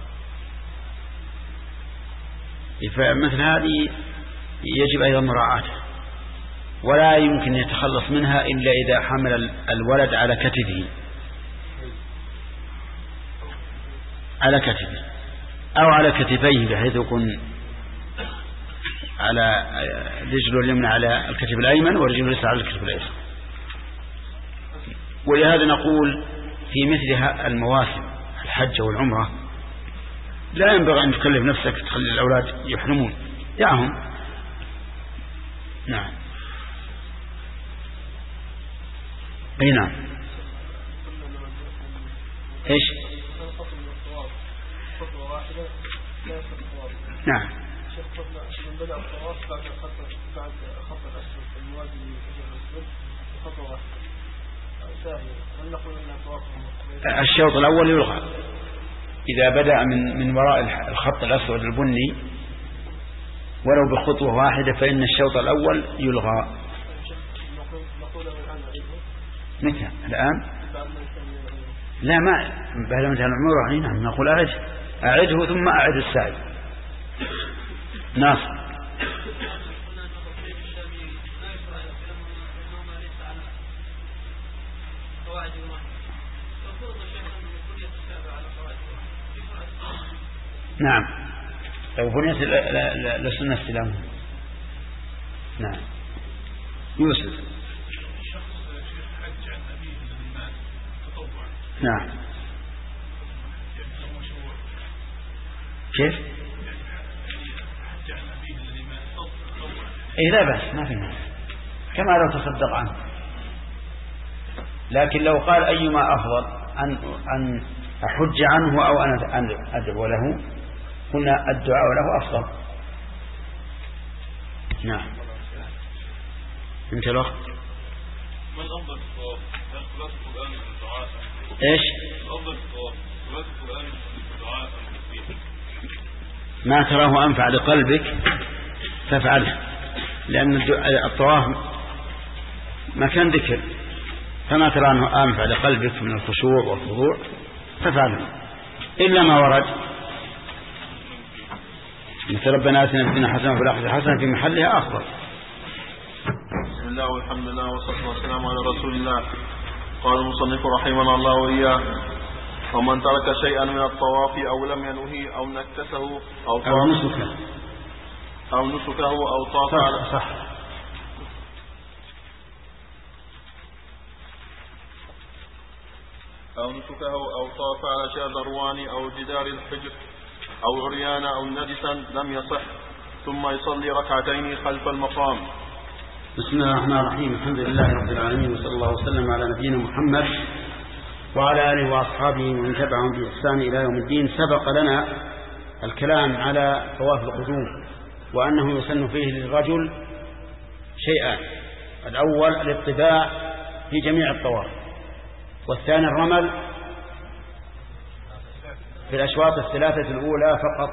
فمثل هذه يجب أيضا مراعاته، ولا يمكن يتخلص منها إلا إذا حمل الولد على كتفه على كتفه أو على كتفيه، بحيث يكون على رجله اليمنى على الكتف الأيمن ورجله اليسرى على الكتف الأيسر. ولهذا نقول في مثل المواسم الحج والعمرة لا ينبغي أن تكلف نفسك تخلي الأولاد يحرمون، دعهم. نعم. أي نعم. إيش؟ نعم. من بدأ الطواف بعد خط بعد خط الأسود الموازي للحجر الأسود خطوة واحدة سهل. هل نقول أن الطواف الشوط الأول يلغى إذا بدأ من من وراء الخط الأسود البني ولو بخطوة واحدة فإن الشوط الأول يلغى. نقول الآن متى الآن؟ لا، ما بعد ما انتهى العمر. نعم نقول أعد أعده ثم أعد السعي. ناصر. نعم لو بنيت لسنة السلام. نعم. يوسف. نعم. كيف؟ اي لا بأس، ما في ناس كما لو تصدق عنه. لكن لو قال أيما أفضل أن أن أحج عنه أو أن أدعو له، قلنا الدعاء له أفضل. نعم. انت الوقت. ما الأفضل في الطواف؟ قراءة القرآن من الدعاء؟ ايش؟ الأفضل في الطواف قراءة القرآن من الدعاء والتسبيح. ما تراه أنفع لقلبك فافعله، لأن الطواف مكان ذكر، فما ترى أنه أنفع لقلبك من الخشوع والخضوع فافعله، إلا ما ورد مثل ربنا آتنا في الدنيا حسنة وفي الآخرة حسنة في محلها أفضل. بسم الله والحمد لله والصلاة والسلام على رسول الله. قال المصنف رحمنا الله وإياه: ومن ترك شيئا من الطواف أو لم ينهه أو نكسه أو طاف أو نسكه أو نسكه أو طاف صح على صح أو نسكه أو طاف على شاذروان أو جدار الحجر أو عريان أو نجسا لم يصح، ثم يصلي ركعتين خلف المقام. بسم الله الرحمن الرحيم. الحمد لله رب العالمين، وصلى الله وسلم على نبينا محمد وعلى آله وأصحابه ومن تبعهم بإحسان إلى يوم الدين. سبق لنا الكلام على طواف القدوم، وأنه يسن فيه للرجل شيئان: الأول الاطباع في جميع الطواف، والثاني الرمل في الأشواط الثلاثة الأولى فقط،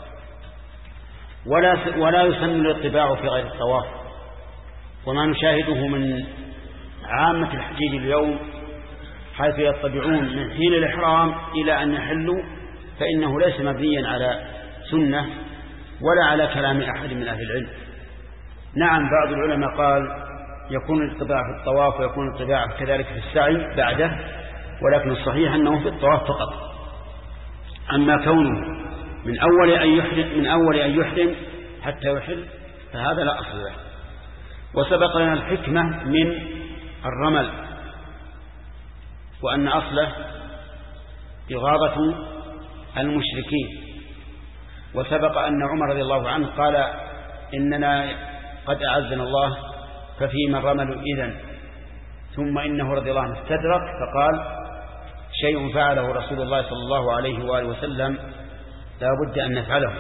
ولا ولا يسن الاطباع في غير الطواف. وما نشاهده من عامة الحجيج اليوم حيث يطبعون من حين الإحرام إلى أن يحلوا، فإنه ليس مبنيا على سنة ولا على كلام أحد من أهل العلم، نعم بعض العلماء قال يكون الاتباع في الطواف ويكون الاتباع كذلك في السعي بعده، ولكن الصحيح أنه في الطواف فقط. أما كونه من أول أن يحرم من أول أن يحرم حتى يحل فهذا لا أصل له. وسبق لنا الحكمة من الرمل، وأن أصله إغاظة المشركين. وسبق أن عمر رضي الله عنه قال إننا قد أعزنا الله ففيما الرمل إذن، ثم إنه رضي الله عنه استدرك فقال شيء فعله رسول الله صلى الله عليه وآله وسلم لا بد أن نفعله.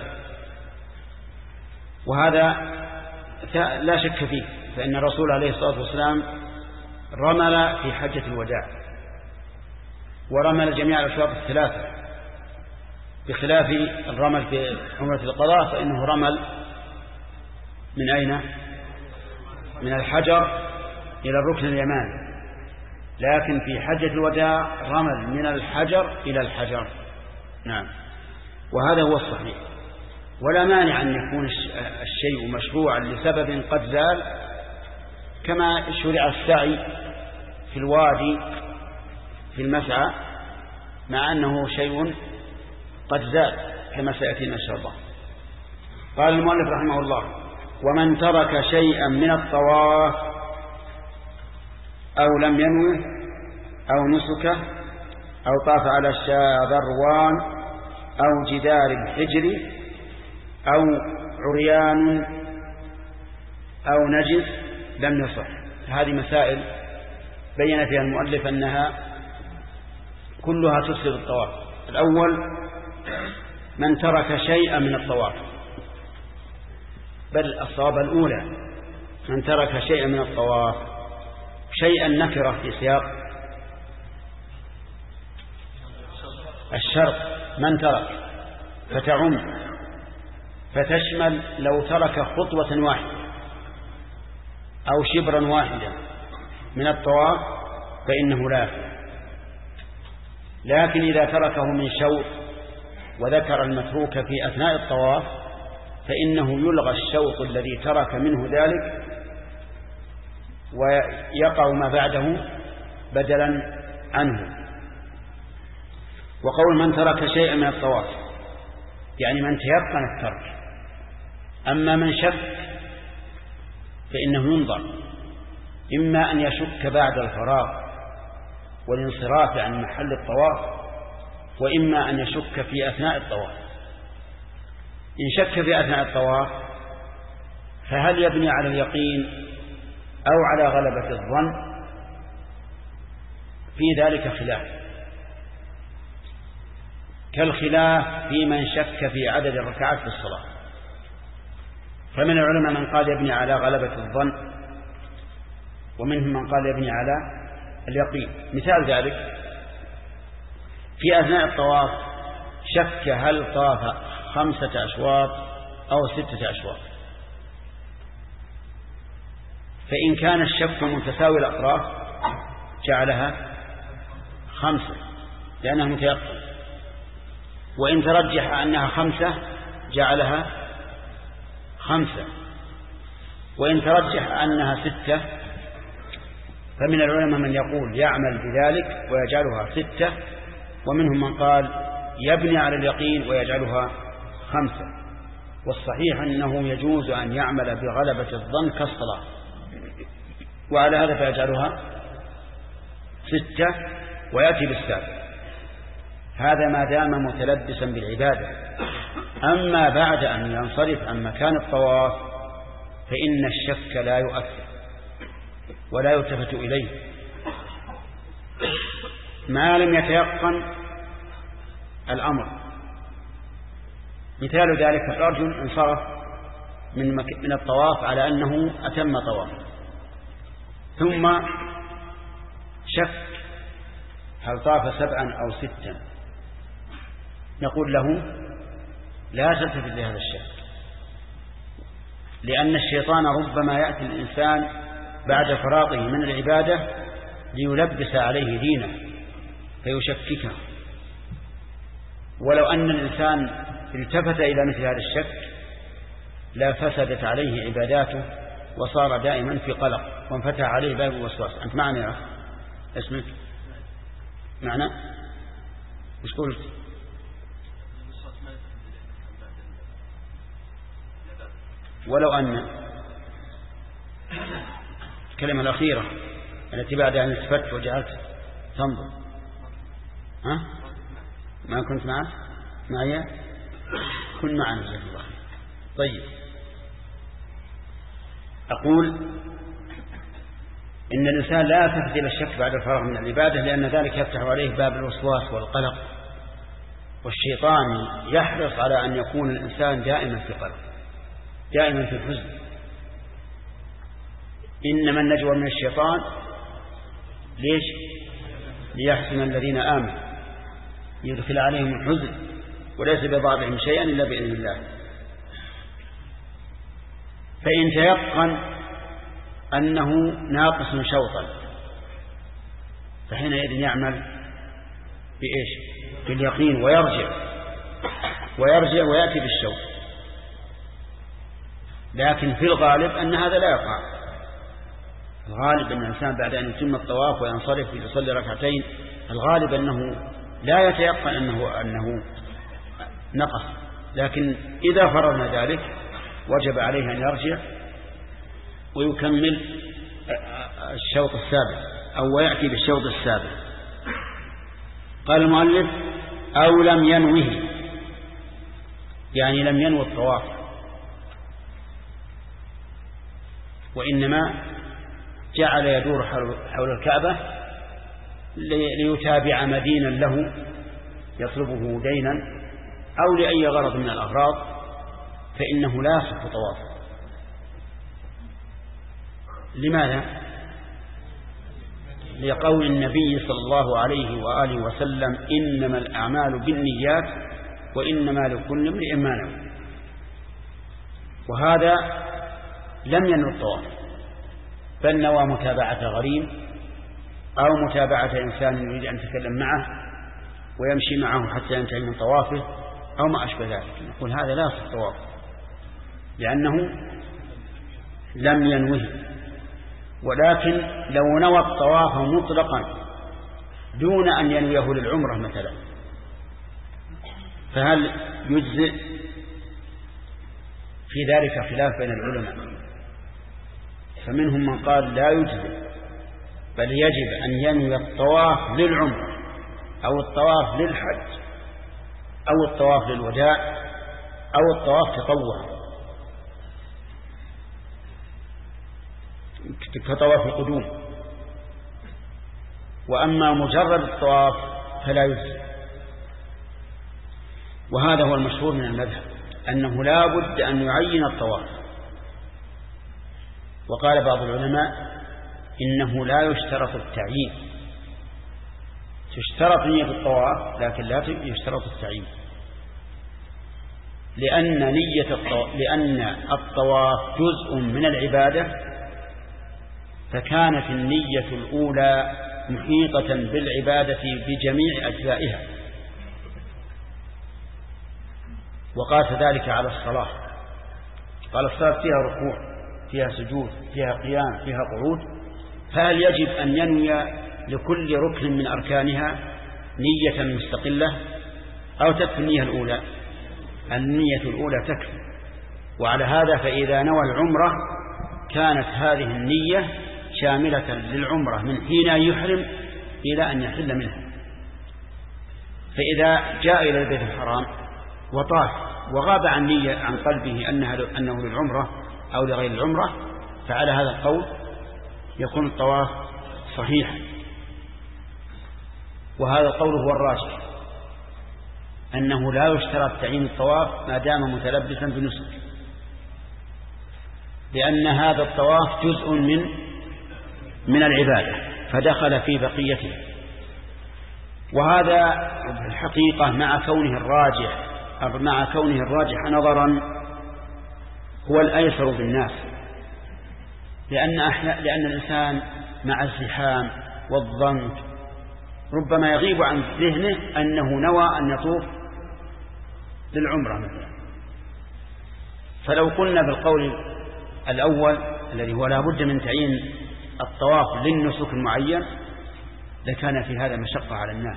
وهذا لا شك فيه، فإن الرسول عليه الصلاة والسلام رمل في حجة الوداع ورمل جميع الأشواط الثلاثة، بخلاف الرمل في عمرة القضاء فإنه رمل من أين؟ من الحجر إلى الركن اليماني، لكن في حجة الوداع رمل من الحجر إلى الحجر. نعم، وهذا هو الصحيح. ولا مانع أن يكون الشيء مشروعا لسبب قد زال، كما شرع السعي في الوادي في المسعى مع أنه شيء قد زال كما سيأتينا إن شاء الله. قال المؤلف رحمه الله: ومن ترك شيئا من الطواف أو لم ينوه أو نسكه أو طاف على الشاذروان أو جدار الحجر أو عريان أو نجس لم يصح. هذه مسائل بين فيها المؤلف أنها كلها تفسد الطواف. الأول: من ترك شيئا من الطواف، بل الصواب الأولى من ترك شيئا من الطواف. شيئا نكرة في سياق الشرط، من ترك فتعم فتشمل لو ترك خطوة واحدة أو شبرا واحدا من الطواف فإنه لا يفعل. لكن إذا تركه من شوط وذكر المتروك في أثناء الطواف فإنه يلغى الشوط الذي ترك منه ذلك ويقع ما بعده بدلا عنه. وقول من ترك شيئا من الطواف يعني من تيقن الترك. أما من شك فإنه ينظر، إما أن يشك بعد الفراغ والانصراف عن محل الطواف، وإما أن يشك في أثناء الطواف. إن شك في أثناء الطواف فهل يبني على اليقين أو على غلبة الظن؟ في ذلك خلاف، كالخلاف في من شك في عدد الركعات في الصلاة. فمن العلماء من قال يبني على غلبة الظن، ومنهم من قال يبني على اليقين. مثال ذلك: في أثناء الطواف شك هل طاف خمسة أشواط أو ستة أشواط، فإن كان الشك متساوي الأطراف جعلها خمسة لأنها متيقن، وإن ترجح أنها خمسة جعلها خمسة، وإن ترجح أنها ستة فمن العلماء من يقول يعمل بذلك ويجعلها ستة، ومنهم من قال يبني على اليقين ويجعلها خمسة. والصحيح أنه يجوز أن يعمل بغلبة الظن كالصلاة، وعلى هذا فيجعلها ستة ويأتي بالسابع. هذا ما دام متلبسا بالعبادة. أما بعد أن ينصرف عن مكان الطواف فإن الشك لا يؤثر ولا يلتفت إليه ما لم يتيقن الأمر. مثال ذلك: الرجل انصرف من, مك... من الطواف على أنه أتم طوافه، ثم شك هل طاف سبعا أو ستا، نقول له لا تلتفت لهذا الشك، لأن الشيطان ربما يأتي الإنسان بعد فراغه من العبادة ليلبس عليه دينه فيشككه. ولو أن الإنسان التفت إلى مثل هذا الشك لا فسدت عليه عباداته وصار دائما في قلق وانفتح عليه باب الوسواس. أنت معنا يا أخ؟ اسمك معنا؟ وش قلت؟ ولو أن الكلمة الأخيرة التي بعد أن التفت وجعلت تنظر، ها؟ ما كنت معك معي؟ كن معنا جزاك الله خير. طيب، أقول إن الإنسان لا يلتفت إلى الشك بعد الفراغ من العبادة، لأن ذلك يفتح عليه باب الوسواس والقلق، والشيطان يحرص على أن يكون الإنسان دائما في قلق، دائما في الحزن. إنما النجوى من الشيطان ليش؟ ليحزن الذين آمنوا، يدخل عليهم الحزن، وليس بضارهم شيئا إلا بإذن الله. فإن تيقن أنه ناقص شوطا فحينئذ يعمل بإيش؟ باليقين، ويرجع ويرجع ويأتي بالشوط. لكن في الغالب أن هذا لا يقع. الغالب أن الإنسان بعد أن يتم الطواف وينصرف ويصلي ركعتين، الغالب أنه لا يتيقن أنه, أنه نقص. لكن إذا فرضنا ذلك وجب عليه أن يرجع ويكمل الشوط السابع أو يأتي بالشوط السابع. قال المؤلف: أو لم ينوه، يعني لم ينوي الطواف، وإنما جعل يدور حول الكعبة ليتابع مدينا له يطلبه دينا أو لأي غرض من الأغراض، فإنه لا يصح طوافه. لماذا؟ لقول النبي صلى الله عليه وآله وسلم: إنما الأعمال بالنيات وإنما لكل امرئ ما نوى. وهذا لم ينوي الطواف، بل نوى متابعة غريم أو متابعة إنسان يريد أن يتكلم معه ويمشي معه حتى ينتهي من طوافه أو ما أشبه ذلك. نقول هذا لا يصح طواف لأنه لم ينوه. ولكن لو نوى الطواف مطلقا دون أن ينويه للعمرة مثلا، فهل يجزئ؟ في ذلك خلاف بين العلماء، فمنهم من قال لا يجزئ، بل يجب أن ينوي الطواف للعمرة أو الطواف للحج أو الطواف للوداع أو الطواف تطوعا كطواف القدوم. وأما مجرد الطواف فلا يجزئ. وهذا هو المشهور من المذهب، أنه لا بد أن يعين الطواف. وقال بعض العلماء إنه لا يشترط التعيين، تشترط نية الطواف لكن لا يشترط التعيين، لأن نية الطواف لأن الطواف جزء من العبادة، فكانت النية الأولى محيطة بالعبادة بجميع أجزائها. وقاس ذلك على الصلاة، قال الصلاة فيها ركوع، فيها سجود، فيها قيام، فيها قعود، فهل يجب أن ينوي لكل ركن من أركانها نية مستقلة أو تكفي النية الأولى؟ النية الأولى تكفي. وعلى هذا فإذا نوى العمرة كانت هذه النية شاملة للعمرة من حين يحرم إلى أن يحل منها. فإذا جاء إلى البيت الحرام وطاف وغاب عن نية عن قلبه أنها أنه للعمرة أو لغير العمرة، فعلى هذا القول يكون الطواف صحيحا. وهذا القول هو الراجح، أنه لا يشترط تعيين الطواف ما دام متلبسا بنسك، لأن هذا الطواف جزء من من العبادة فدخل في بقيته. وهذا الحقيقة مع كونه الراجح مع كونه الراجح نظرا هو الأيسر بالناس، لأن لأن الإنسان مع الزحام والضنك ربما يغيب عن ذهنه أنه نوى أن يطوف للعمرة مثلا. فلو قلنا بالقول الأول الذي هو لا بد من تعيين الطواف للنسك المعين لكان في هذا مشقة على الناس.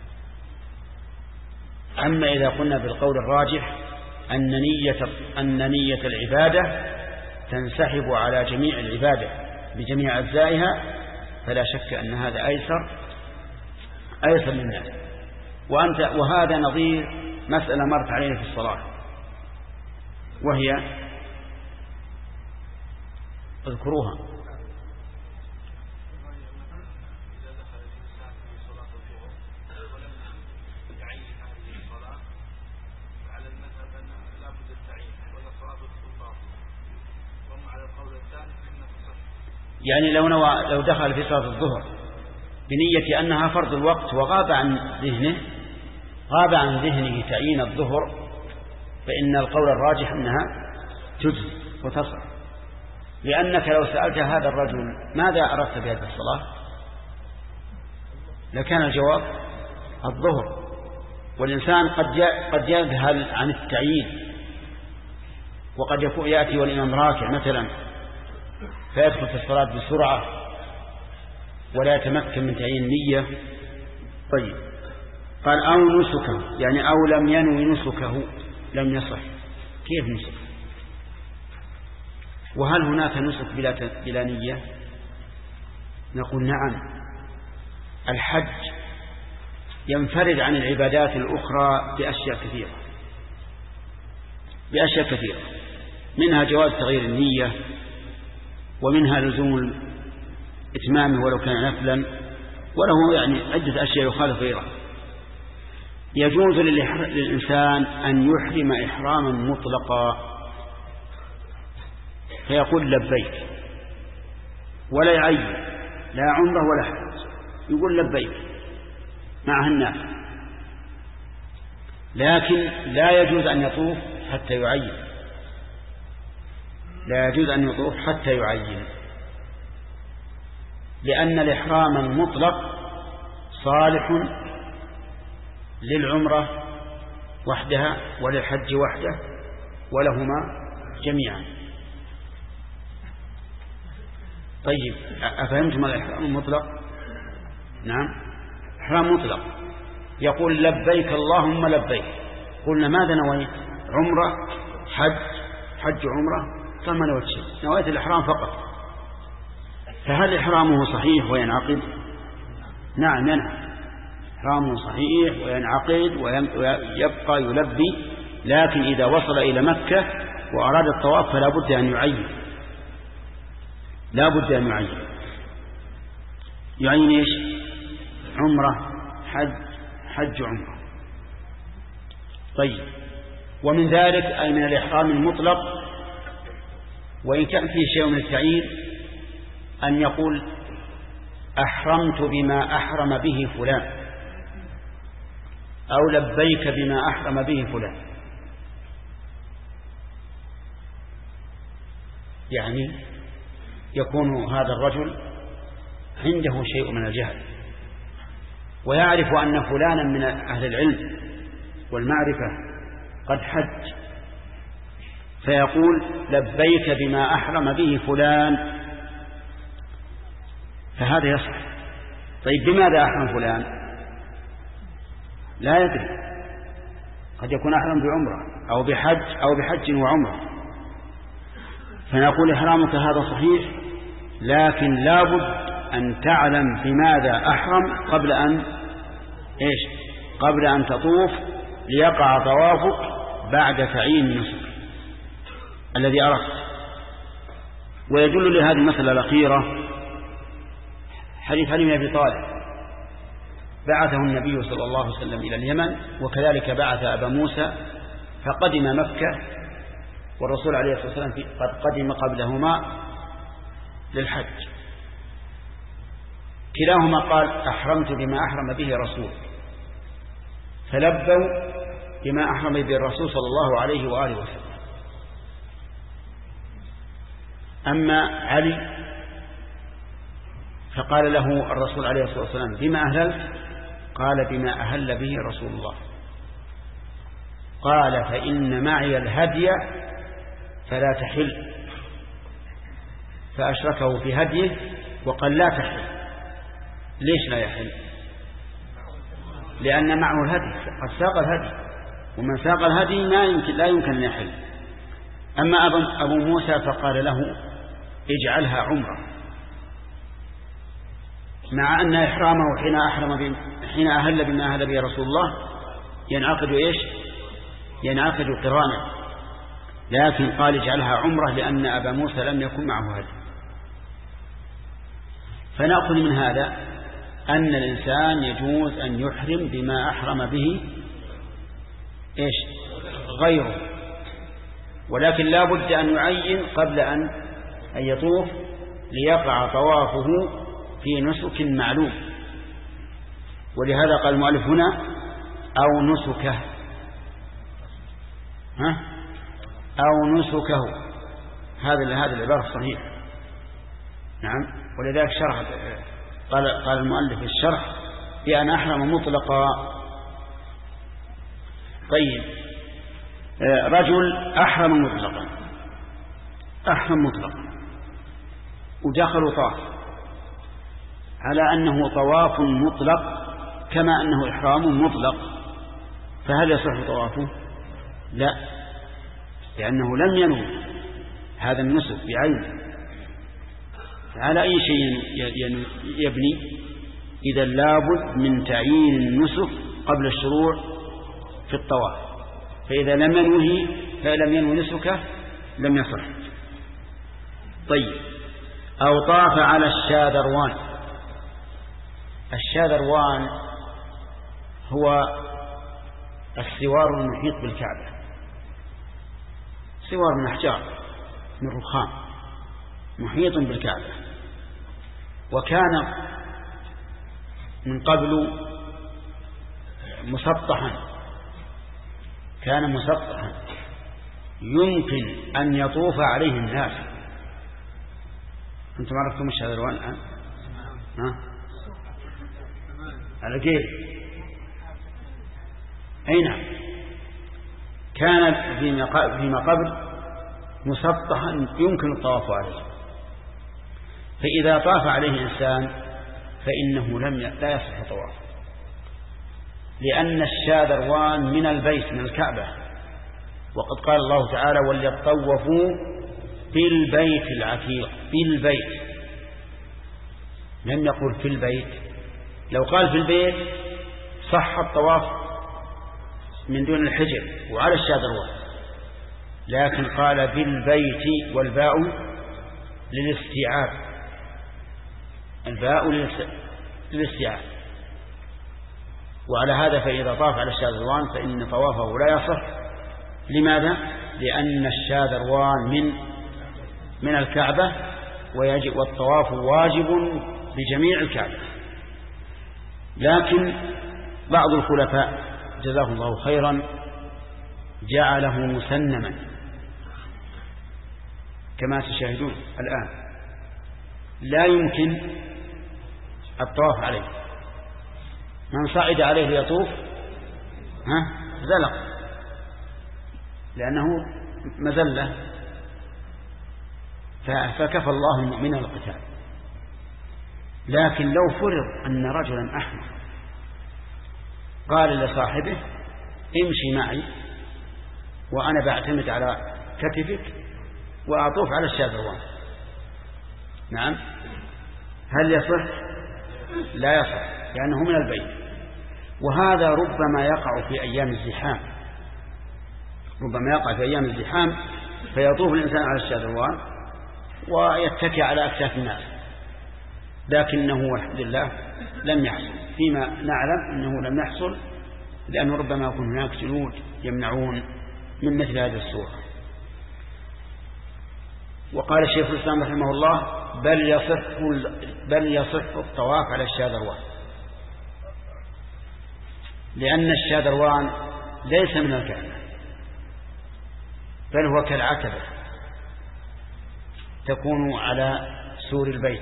أما إذا قلنا بالقول الراجح أن نية, أن نية العبادة تنسحب على جميع العبادة بجميع أجزائها فلا شك أن هذا أيسر أيسر للناس. وأنت وهذا نظير مسألة مرت علينا في الصلاة، وهي اذكروها. يعني لو نوى لو دخل في صلاة الظهر بنية أنها فرض الوقت وغاب عن ذهنه غاب عن ذهنه تعيين الظهر فإن القول الراجح أنها تجزي وتصح، لأنك لو سألت هذا الرجل ماذا أردت بهذه الصلاة لكان الجواب الظهر. والإنسان قد قد يذهل عن التعيين، وقد يكون يأتي والإمام راكع مثلا فيدخل في الصلاة بسرعة ولا يتمكن من تعيين النية. طيب قال أو نسكه، يعني أو لم ينوي نسكه لم يصح. كيف نسك؟ وهل هناك نسك بلا بلا نية؟ نقول نعم. الحج ينفرد عن العبادات الأخرى بأشياء كثيرة بأشياء كثيرة منها جواز تغيير النية، ومنها لزوم إتمامه ولو كان نفلا، وله يعني عدة أشياء يخالف غيره. يجوز للإنسان أن يحرم إحراما مطلقا فيقول لبيك ولا يعين لا عمره ولا حج، يقول لبيك معه الناس، لكن لا يجوز أن يطوف حتى يعين لا يجوز أن يطوف حتى يعين لأن الإحرام المطلق صالح للعمرة وحدها وللحج وحده ولهما جميعا. طيب أفهمتم الإحرام المطلق؟ نعم، إحرام مطلق يقول لبيك اللهم لبيك، قلنا ماذا نويت؟ عمرة حج حج عمرة، فما نويت شيء، نويت الإحرام فقط. فهل إحرامه صحيح وينعقد؟ نعم ينعقد، إحرامه صحيح وينعقد ويبقى يلبي، لكن إذا وصل إلى مكة وأراد الطواف فلا بد أن يعين لا بد أن يعين يعين إيش؟ عمرة حج حج عمرة. طيب ومن ذلك أي من الإحرام المطلق وإن كان فيه شيء من التعيين أن يقول أحرمت بما أحرم به فلان أو لبيك بما أحرم به فلان، يعني يكون هذا الرجل عنده شيء من الجهل ويعرف أن فلانا من أهل العلم والمعرفة قد حج فيقول لبيك بما أحرم به فلان، فهذا يصح. طيب بماذا أحرم فلان؟ لا يدري، قد يكون أحرم بعمرة أو بحج أو بحج وعمرة، فنقول إحرامك هذا صحيح، لكن لا بد أن تعلم بماذا أحرم قبل أن إيش قبل أن تطوف ليقع طوافك بعد تعيين النسك الذي أردت. ويدل لهذه المسألة الأخيرة حديث علي بن أبي طالب بعثه النبي صلى الله عليه وسلم إلى اليمن، وكذلك بعث أبا موسى فقدم مكة، والرسول عليه الصلاة والسلام قد قدم قبلهما للحج. كلاهما قال أحرمت بما أحرم به رسول، فلبوا بما أحرم به الرسول صلى الله عليه وآله وسلم. أما علي فقال له الرسول عليه الصلاة والسلام بما أهللت؟ قال بما أهل به رسول الله. قال فإن معي الهدي فلا تحل، فأشركه في هديه وقال لا تحل. ليش لا يحل؟ لأن معه الهدي، قد ساق الهدي، ومن ساق الهدي ما يمكن لا يمكن أن يحل. أما أبو موسى فقال له اجعلها عمرة، مع أن إحرامه حين أحرم حين أهل بما أهل به رسول الله ينعقد إيش؟ ينعقد قرانا، لكن قال اجعلها عمرة لأن أبا موسى لم يكن معه هدي. فنأخذ من هذا أن الإنسان يجوز أن يحرم بما أحرم به إيش؟ غيره، ولكن لا بد أن يعين قبل أن يطوف ليقع طوافه في نسك معلوم. ولهذا قال المؤلف هنا أو نسكه، ها؟ أو نسكه، هذا هذا العبارة صحيح. نعم، ولذلك شرح قال قال المؤلف الشرح بأن أحرم مطلقا. طيب، رجل أحرم مطلقا أحرم مطلقا ودخل طاف على أنه طواف مطلق كما أنه إحرام مطلق، فهل يصح طوافه؟ لا، لأنه لم ينوي هذا النسك بعينه. على أي شيء يبني؟ إذا لابد من تعيين النسك قبل الشروع في الطواف، فإذا لم ينوه فلم ينوي نسكه لم يصح. طيب، أو طاف على الشاذروان. الشاذروان هو السوار المحيط بالكعبة، سوار من أحجار من رخام محيط بالكعبة، وكان من قبل مسطحا كان مسطحا يمكن أن يطوف عليه الناس. أنتم عرفتم الشاذروان الآن؟ ها؟ على كيف؟ أي نعم، كان فيما قبل مسطحا يمكن الطواف عليه، فإذا طاف عليه إنسان فإنه لم ي... لا يصح طوافه، لأن الشاذروان من البيت من الكعبة، وقد قال الله تعالى وليطوفوا بالبيت العتيق. بالبيت، لم يقل في البيت. لو قال في البيت صح الطواف من دون الحجر وعلى الشاذروان، لكن قال بالبيت والباء للاستيعاب، الباء للاستيعاب. وعلى هذا فإذا طاف على الشاذروان فإن طوافه لا يصح. لماذا؟ لأن الشاذروان من من الكعبة، ويجب والطواف واجب بجميع الكعبة. لكن بعض الخلفاء جزاهم الله خيرا جعله مسنما كما تشاهدون الآن، لا يمكن الطواف عليه. من صعد عليه ليطوف ها زلق، لأنه مزلة، فكفى الله المؤمن القتال. لكن لو فرض أن رجلا أحمر قال لصاحبه امشي معي وأنا بعتمد على كتفك وأطوف على الشاذروان، نعم، هل يصح؟ لا يصح، لأنه من البيت. وهذا ربما يقع في أيام الزحام، ربما يقع في أيام الزحام فيطوف الإنسان على الشاذروان ويتكئ على أكتاف الناس، لكنه والحمد لله لم يحصل. فيما نعلم أنه لم يحصل، لأنه ربما يكون هناك جنود يمنعون من مثل هذه الصورة. وقال الشيخ الإسلام رحمه الله بل يصح بل يصح الطواف على الشاذروان، لأن الشاذروان ليس من الكعبة، بل هو كالعتبة تكون على سور البيت،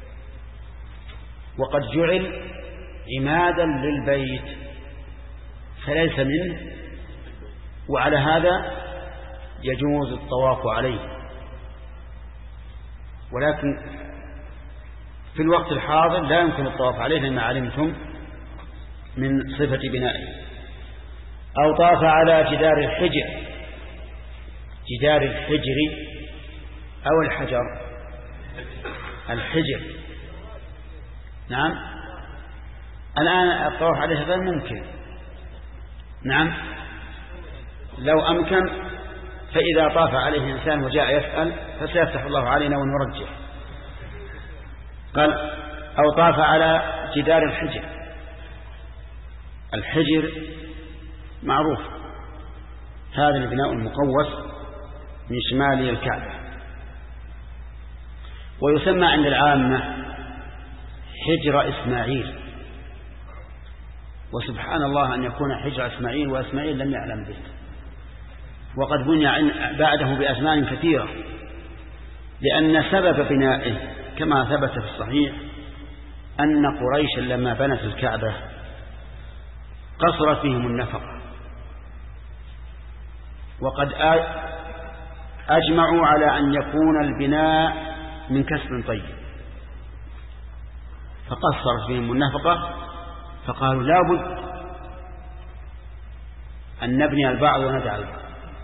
وقد جعل عمادا للبيت فليس منه، وعلى هذا يجوز الطواف عليه. ولكن في الوقت الحاضر لا يمكن الطواف عليه لما علمتم من صفة بنائه. أو طاف على جدار الحجر، جدار الحجر أو الحجر، الحجر. نعم، الآن الطواف عليه غير ممكن. نعم، لو أمكن فإذا طاف عليه إنسان وجاء يسأل فسيفتح الله علينا ونرجع. قال أو طاف على جدار الحجر. الحجر معروف، هذا البناء المقوس من شمال الكعبة، ويسمى عند العامة حجر إسماعيل. وسبحان الله أن يكون حجر إسماعيل وإسماعيل لم يعلم به، وقد بني بعده بأزمان كثيرة، لأن سبب بنائه كما ثبت في الصحيح أن قريش لما بنت الكعبة قصرت بهم النفقة، وقد أجمعوا على أن يكون البناء من كسب طيب، فقصرت بهم النفقة، فقالوا لا بد أن نبني البعض وندع البعض،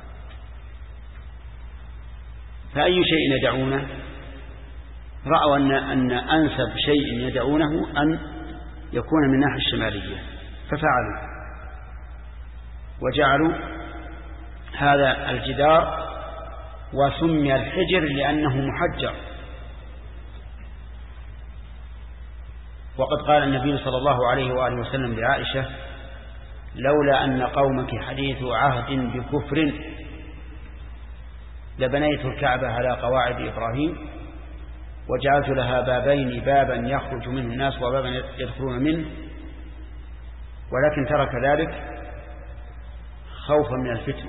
فأي شيء يدعونه؟ رأوا أن, أن أنسب شيء يدعونه أن يكون من الناحية الشمالية، ففعلوا وجعلوا هذا الجدار، وسمي الحجر لأنه محجر. وقد قال النبي صلى الله عليه وآله وسلم لعائشة: لولا أن قومك حديث عهد بكفر لبنيت الكعبة على قواعد إبراهيم وجعلت لها بابين، بابا يخرج منه الناس وبابا يدخلون منه، ولكن ترك ذلك خوفا من الفتنة.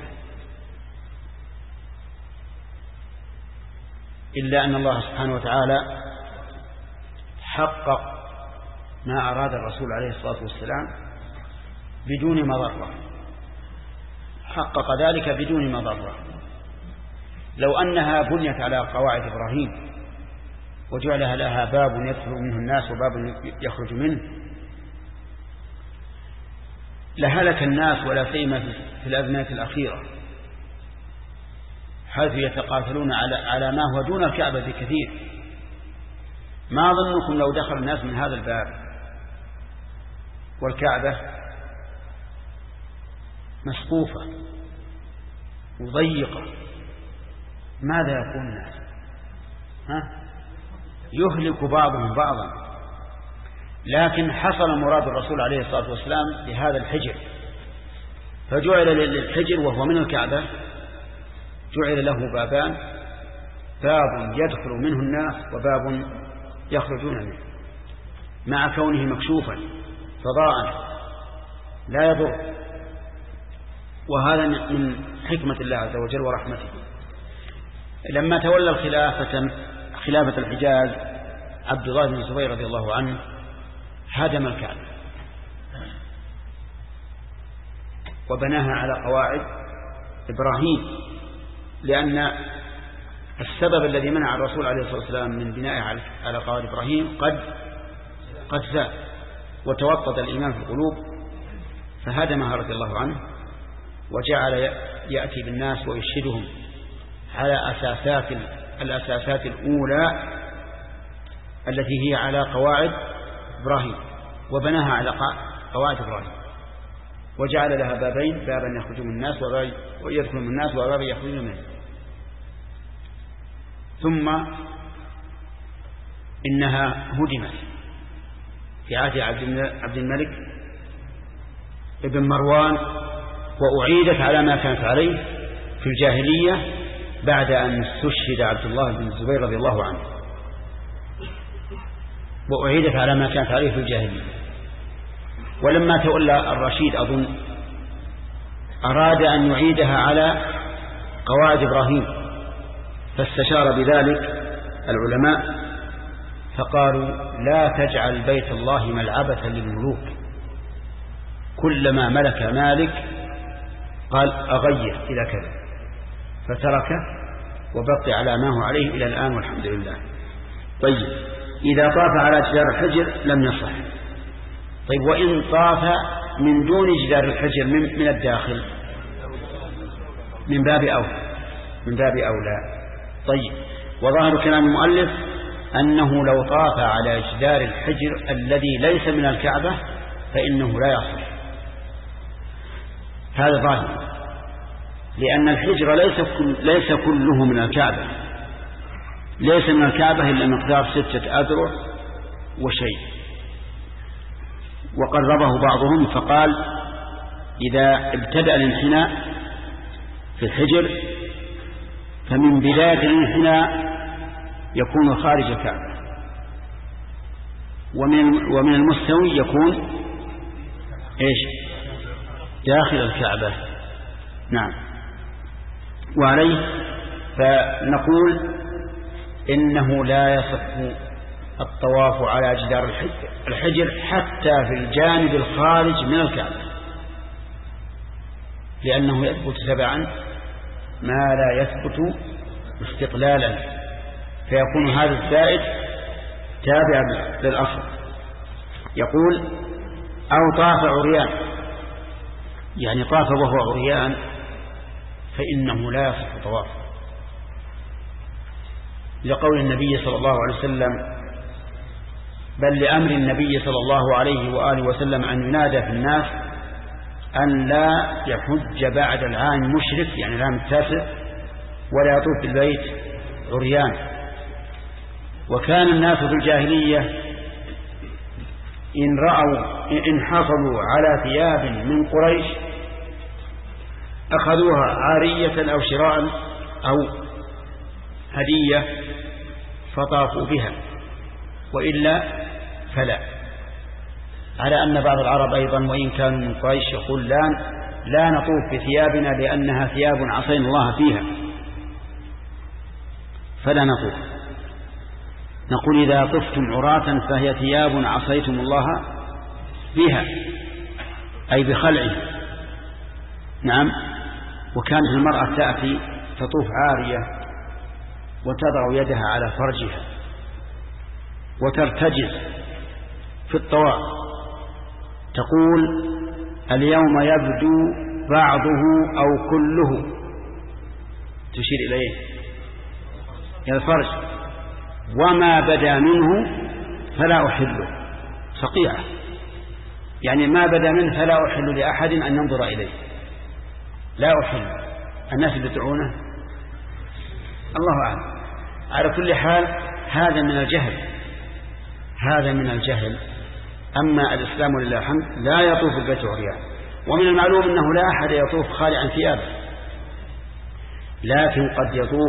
إلا أن الله سبحانه وتعالى حقق ما أراد الرسول عليه الصلاة والسلام بدون مضرة، حقق ذلك بدون مضرة. لو أنها بنيت على قواعد إبراهيم وجعلها لها باب يدخل منه الناس وباب يخرج منه لهلك الناس، ولا سيما في الأزمنة الأخيرة حيث يتقاتلون على على ما هو دون الكعبة بكثير. ما ظنكم لو دخل الناس من هذا الباب والكعبة مسقوفة وضيقة، ماذا يكون الناس؟ ها؟ يهلك بعضهم بعضا. لكن حصل مراد الرسول عليه الصلاة والسلام بهذا الحجر، فجعل للحجر وهو من الكعبة جعل له بابان، باب يدخل منه الناس وباب يخرجون منه، مع كونه مكشوفا فضاء لا يضر. وهذا من حكمة الله عز وجل ورحمته. لما تولى الخلافة خلافة الحجاز عبد الله بن الزبير رضي الله عنه هدم الكعبة وبناها على قواعد إبراهيم، لأن السبب الذي منع الرسول عليه الصلاة والسلام من بنائه على قواعد إبراهيم قد قد زاد وتوطد الإيمان في القلوب، فهدمها رضي الله عنه وجعل يأتي بالناس ويشهدهم على أساسات الأساسات الأولى التي هي على قواعد إبراهيم، وبناها على قواعد إبراهيم، وجعل لها بابين، بابا يخرج من الناس ويدخل من الناس وبابا يخرج منه. ثم إنها هدمت في عهد عبد الملك ابن مروان، وأعيدت على ما كانت عليه في الجاهلية بعد أن استشهد عبد الله بن الزبير رضي الله عنه، وأعيدت على ما كانت عليه في الجاهلية. ولما تولى الرشيد أظن أراد أن يعيدها على قواعد إبراهيم، فاستشار بذلك العلماء فقالوا: لا تجعل بيت الله ملعبة للملوك، كلما ملك مالك قال أغير إلى كذا، فتركه وبقي على ما هو عليه إلى الآن والحمد لله. طيب إذا طاف على جدار الحجر لم يصح. طيب وإن طاف من دون جدار الحجر من, من الداخل من باب أولى من باب أولى. طيب وظاهر كلام المؤلف أنه لو طاف على جدار الحجر الذي ليس من الكعبة فإنه لا يصح. هذا ظاهر، لأن الحجر ليس, كل ليس كله من الكعبة، ليس من الكعبة إلا مقدار ستة أذرع وشيء. وقربه بعضهم فقال إذا ابتدأ الانحناء في الحجر فمن بداية الانحناء يكون خارج الكعبة، ومن, ومن المستوي يكون إيش داخل الكعبة. نعم. وعليه فنقول إنه لا يصح الطواف على جدار الحجر حتى في الجانب الخارج من الكعبة، لأنه يثبت تبعا ما لا يثبت استقلالا، فيكون هذا الزائد تابعا للأصل. يقول أو طاف عريان، يعني طاف وهو عريان فإنه لا يصح طوافه، لقول النبي صلى الله عليه وسلم بل لأمر النبي صلى الله عليه وآله وسلم أن ينادى في الناس أن لا يحج بعد العام مشرك، يعني العام التاسع، ولا يطوف بالبيت عريان. وكان الناس في الجاهلية إن رأوا إن حصلوا على ثياب من قريش أخذوها عارية أو شراء أو هدية فطافوا بها، وإلا فلا. على أن بعض العرب أيضا وإن كانوا من قريش يقول لا, لا نطوف بثيابنا لأنها ثياب عصينا الله فيها فلا نطوف. نقول إذا طفتم عراة فهي ثياب عصيتم الله بها، أي بخلعه. نعم. وكانت المرأة تأتي تطوف عارية وتضع يدها على فرجها وترتجز في الطواف، تقول اليوم يبدو بعضه أو كله، تشير إليه إلى الفرج، وما بدا منه فلا أحله. صقيعة، يعني ما بدا منه فلا أحل لأحد أن ينظر إليه، لا أحل. الناس يدعونه الله أعلم. على كل حال هذا من الجهل، هذا من الجهل. أما الإسلام ولله الحمد لا يطوف البيت عريان. ومن المعلوم أنه لا أحد يطوف خالعا ثيابه، لكن قد يطوف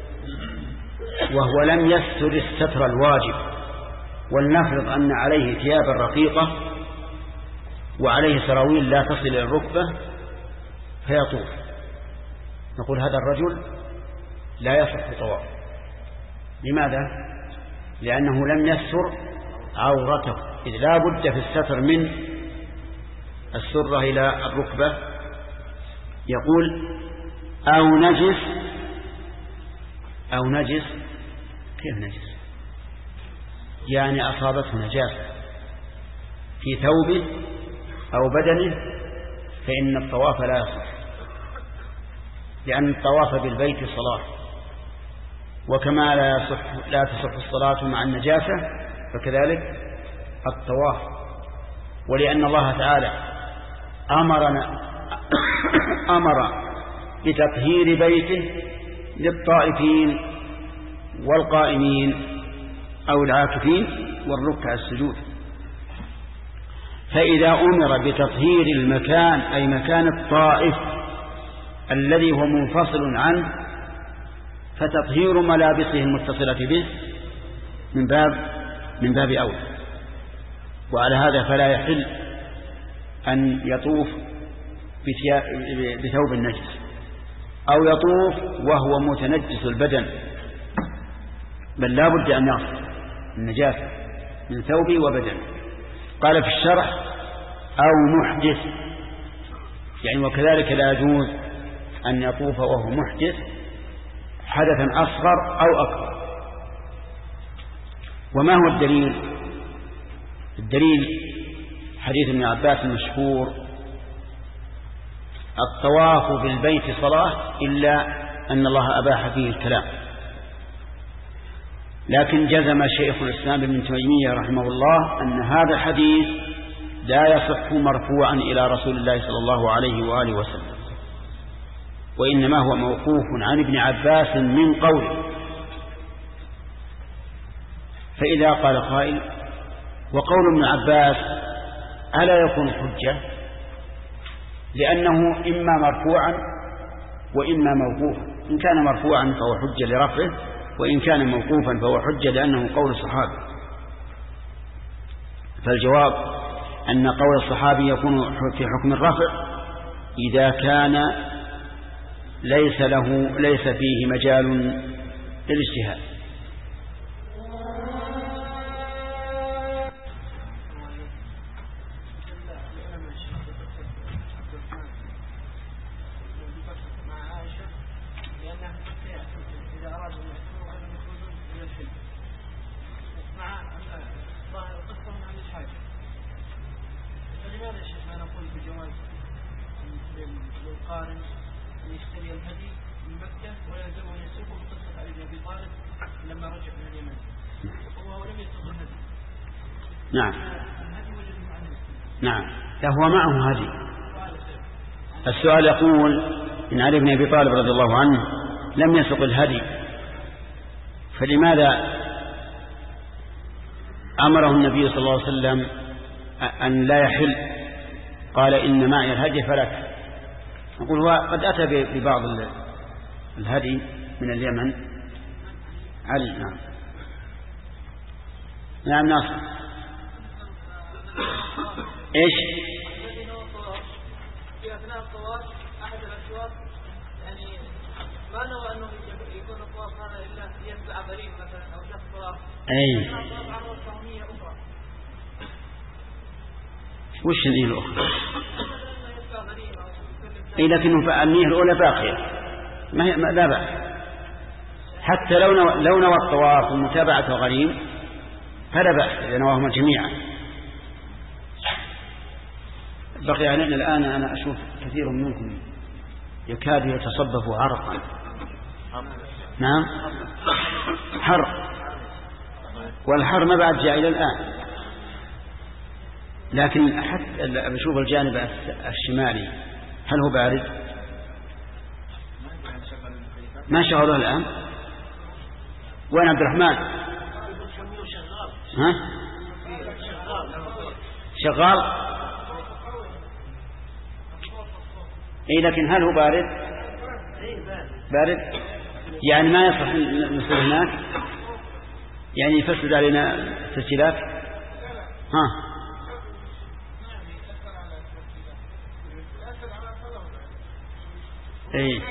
وهو لم يستر الستر الواجب، ولنفرض أن عليه ثيابا رقيقة وعليه سراويل لا تصل إلى الركبة فيطوف، نقول هذا الرجل لا يصح طواف. لماذا؟ لأنه لم يستر عورته، إذ لا بد في الستر من السرة إلى الركبة. يقول أو نجس، أو نجس كيف نجس؟ يعني أصابته نجاسة في ثوبه أو بدنه فإن الطواف لا يصح، لأن الطواف بالبيت صلاة، وكما لا يصح لا تصح الصلاة مع النجاسة فكذلك الطواف. ولأن الله تعالى أمرنا أمر بتطهير بيته للطائفين والقائمين أو العاكفين والركع السجود. فإذا أمر بتطهير المكان أي مكان الطائف الذي هو منفصل عنه، فتطهير ملابسه المتصلة به من باب من باب أولى. وعلى هذا فلا يحل أن يطوف بثوب النجس أو يطوف وهو متنجس البدن، بل لا بد أن يغسل النجاسة من ثوبه وبدنه. قال في الشرح أو محدث، يعني وكذلك لا يجوز أن يطوف وهو محدث حدثا أصغر أو أكبر. وما هو الدليل؟ الدليل حديث ابن عباس المشهور: الطواف بالبيت صلاة إلا أن الله أباح فيه الكلام. لكن جزم شيخ الإسلام ابن تيمية رحمه الله أن هذا الحديث لا يصح مرفوعا إلى رسول الله صلى الله عليه وآله وسلم، وإنما هو موقوف عن ابن عباس من قوله. فإذا قال قائل: وقول ابن عباس ألا يكون حجة؟ لأنه إما مرفوعا وإما موقوفا. إن كان مرفوعا فهو حجة لرفعه، وإن كان موقوفا فهو حجة لأنه قول الصحابي. فالجواب أن قول الصحابي يكون في حكم الرفع إذا كان ليس له ليس فيه مجال للاجتهاد. نعم نعم فهو معه هدي. السؤال يقول: إن علي بن أبي طالب رضي الله عنه لم يسق الهدي، فلماذا أمره النبي صلى الله عليه وسلم أن لا يحل؟ قال: إن معي الهدي فلك. نقول: هو قد أتى ببعض الهدي من اليمن. علي. نعم نعم ناصر. ايش؟ في اثناء الطواف احد الاشواط يعني ما نوى انه يكون الطواف هذا الا يتبع غريب مثلا او شخص طواف. اي. وش النية الاخرى؟ اي لكن النية الاولى باقية ما هي لا بأس، حتى لو نوى لو نوى الطواف ومتابعة غريب فلا بأس إذا نواهما جميعا. بقي علينا الآن أنا أشوف كثير منكم يكاد يتصبب عرقا. نعم حر، والحر ما بعد جاء إلى الآن. لكن حتى بشوف الجانب الشمالي هل هو بارد؟ ما شغله الآن؟ وين عبد الرحمن؟ ها؟ شغال. اي لكن هل هو بارد؟ بارد يعني ما يصح نصير هناك، يعني يفسد علينا التسجيلات. ها اي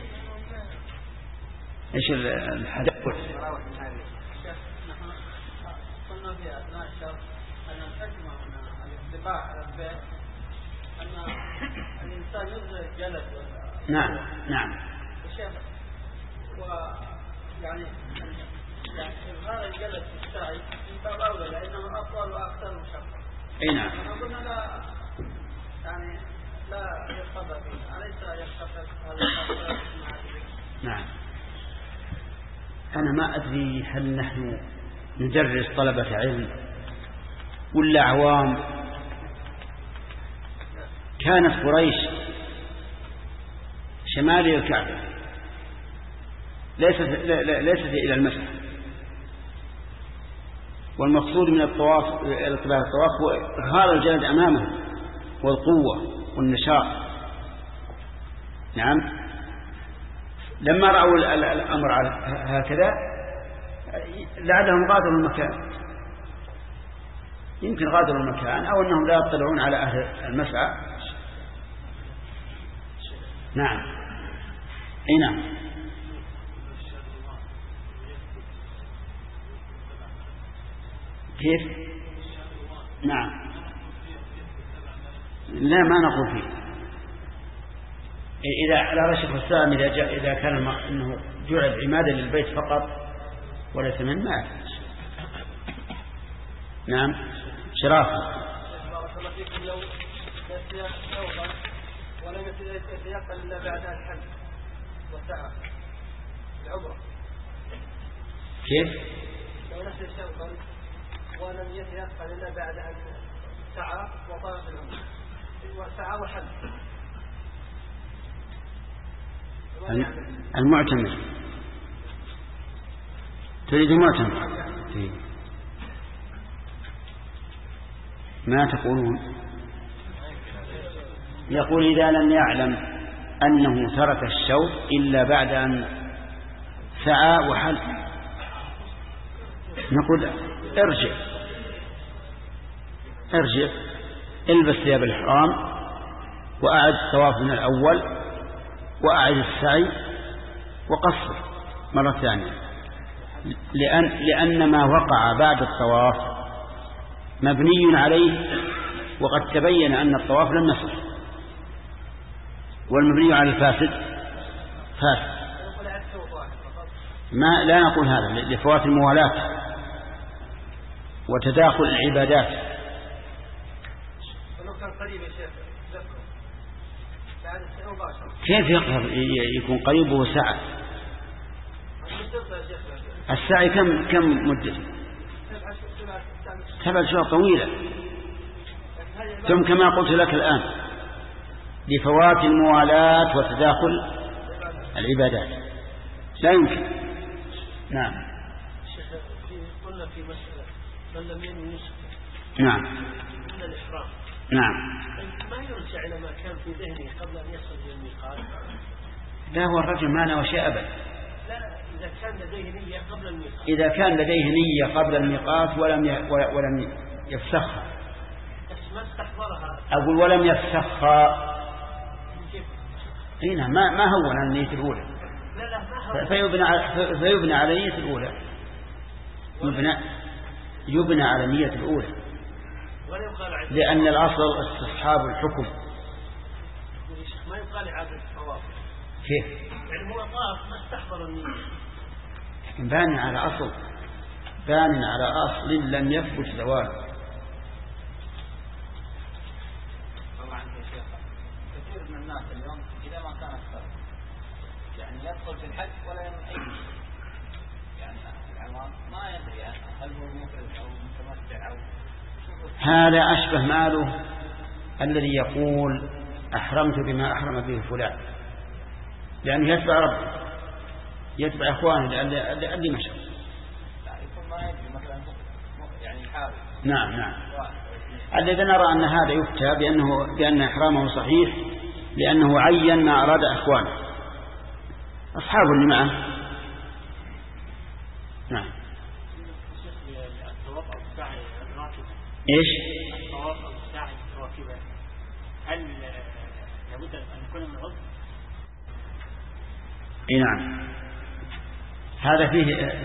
ايش الحدث؟ قلنا في اثناء الشرط ان الحكمه من الاتباع على البيت ان الانسان يظهر جلد. نعم نعم. الشيخ ويعني يعني هذا الجلد في السعي من باب اولى لانه اطول واكثر مشقه. اي نعم. قلنا لا يعني لا يرتبط فيه، أليس يرتبط هذا؟ نعم. أنا ما أدري هل نحن ندرس طلبة علم ولا عوام. كانت قريش شمالي الكعبة ليست ليست إلى المسجد، والمقصود من الطواف الاتباع الطواف هو إظهار الجلد أمامه والقوة والنشاط. نعم. لما رأوا الأمر هكذا لعلهم غادروا المكان، يمكن غادروا المكان أو أنهم لا يطلعون على أهل المسعى. نعم أي نعم. كيف؟ نعم لا ما نقول فيه. إذا على رشد السلام إذا جاء إذا كان أنه جعل عمادا للبيت فقط وليس من ما نعم شرافة. بارك الله فيكم. لو نسي ثوبا ولم يتيقن إلا بعد الحج والسعى العمرة، كيف؟ لو نسي ثوبا ولم يتيقن إلا بعد أن سعى وطاف العمرة والسعى وحج، المعتمر تريد المعتمر ما تقولون؟ يقول إذا لم يعلم أنه ترك الشوط إلا بعد أن سعى وحل، نقول ارجع ارجع البس ثياب الإحرام وأعد الطواف من الأول وأعد السعي وقصر مرة ثانية، لأن, لأن ما وقع بعد الطواف مبني عليه، وقد تبين أن الطواف لم يصح، والمبني على الفاسد فاسد. ما لا نقول هذا لفوات الموالاة وتداخل العبادات. كيف يقدر يكون قريبه ساعة؟ الساعة كم كم مدة؟ سبع شهور طويلة، ثم كما قلت لك الآن لفوات الموالاة وتداخل العبادات لا يمكن. نعم. قلنا في مسألة من لم ينوي نسك. نعم. من الإحرام. نعم. ما يرجع إلى ما كان في ذهنه قبل أن يصل إلى الميقات. لا، هو الرجل ما نوى شيء أبدا. لا، إذا كان لديه نية قبل الميقات. إذا كان لديه نية قبل الميقات ولم ي... ولم يفسخها. بس ما استحضرها. أقول ولم يفسخها. هنا ما ما هو عن النية الأولى. لا لا ما هو. فيبنى على فيبنى على النية الأولى. يبنى يبنى على النية الأولى. لأن الأصل استصحاب الحكم. ما يقال عادة الطواف. كيف؟ يعني هو طاف ما استحضر النية. لكن باني على أصل باني على أصل لم يثبت زواله. طبعا يا شيخ كثير من الناس اليوم إذا ما كان أكثر يعني يدخل في الحج ولا يعمل أي شيء، يعني العوام ما يدري هل هو مفرد أو متمتع أو. هذا أشبه ماله الذي يقول أحرمت بما أحرم به فلان، لأنه يتبع ربه يتبع إخوانه اللي مشى. لا يكون ما يدري مثلا يعني حارب. نعم نعم. الذي نرى أن هذا يفتى بأنه بأن إحرامه صحيح لأنه عين ما أراد إخوانه أصحابه اللي معه. نعم. إيش؟ الطواف أو السعي راكبا هل لابد أن يكون من عذر؟ إيه نعم. هذا فيه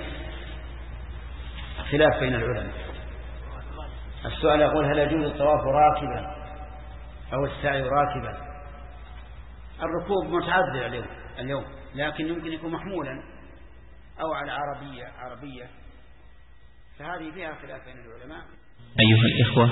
خلاف بين العلماء. السؤال يقول هل يجوز الطواف راكبا أو السعي راكبا؟ الركوب متعذر اليوم اليوم لكن يمكن يكون محمولا أو على عربية عربية، فهذه فيها خلاف بين العلماء. أيها الإخوة،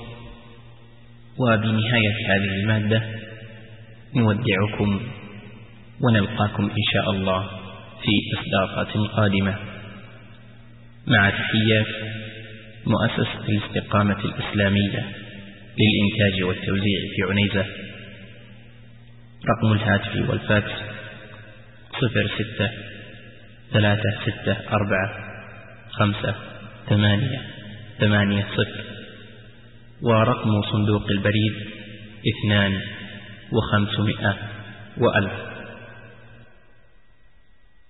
وبنهاية هذه المادة نودعكم ونلقاكم إن شاء الله في إصدارات قادمة، مع تحيات مؤسسة الاستقامة الإسلامية للإنتاج والتوزيع في عنيزة. رقم الهاتف والفاكس صفر ستة ثلاثة ستة أربعة خمسة ثمانية ثمانية صفر، ورقم صندوق البريد اثنان وخمسمائة وألف.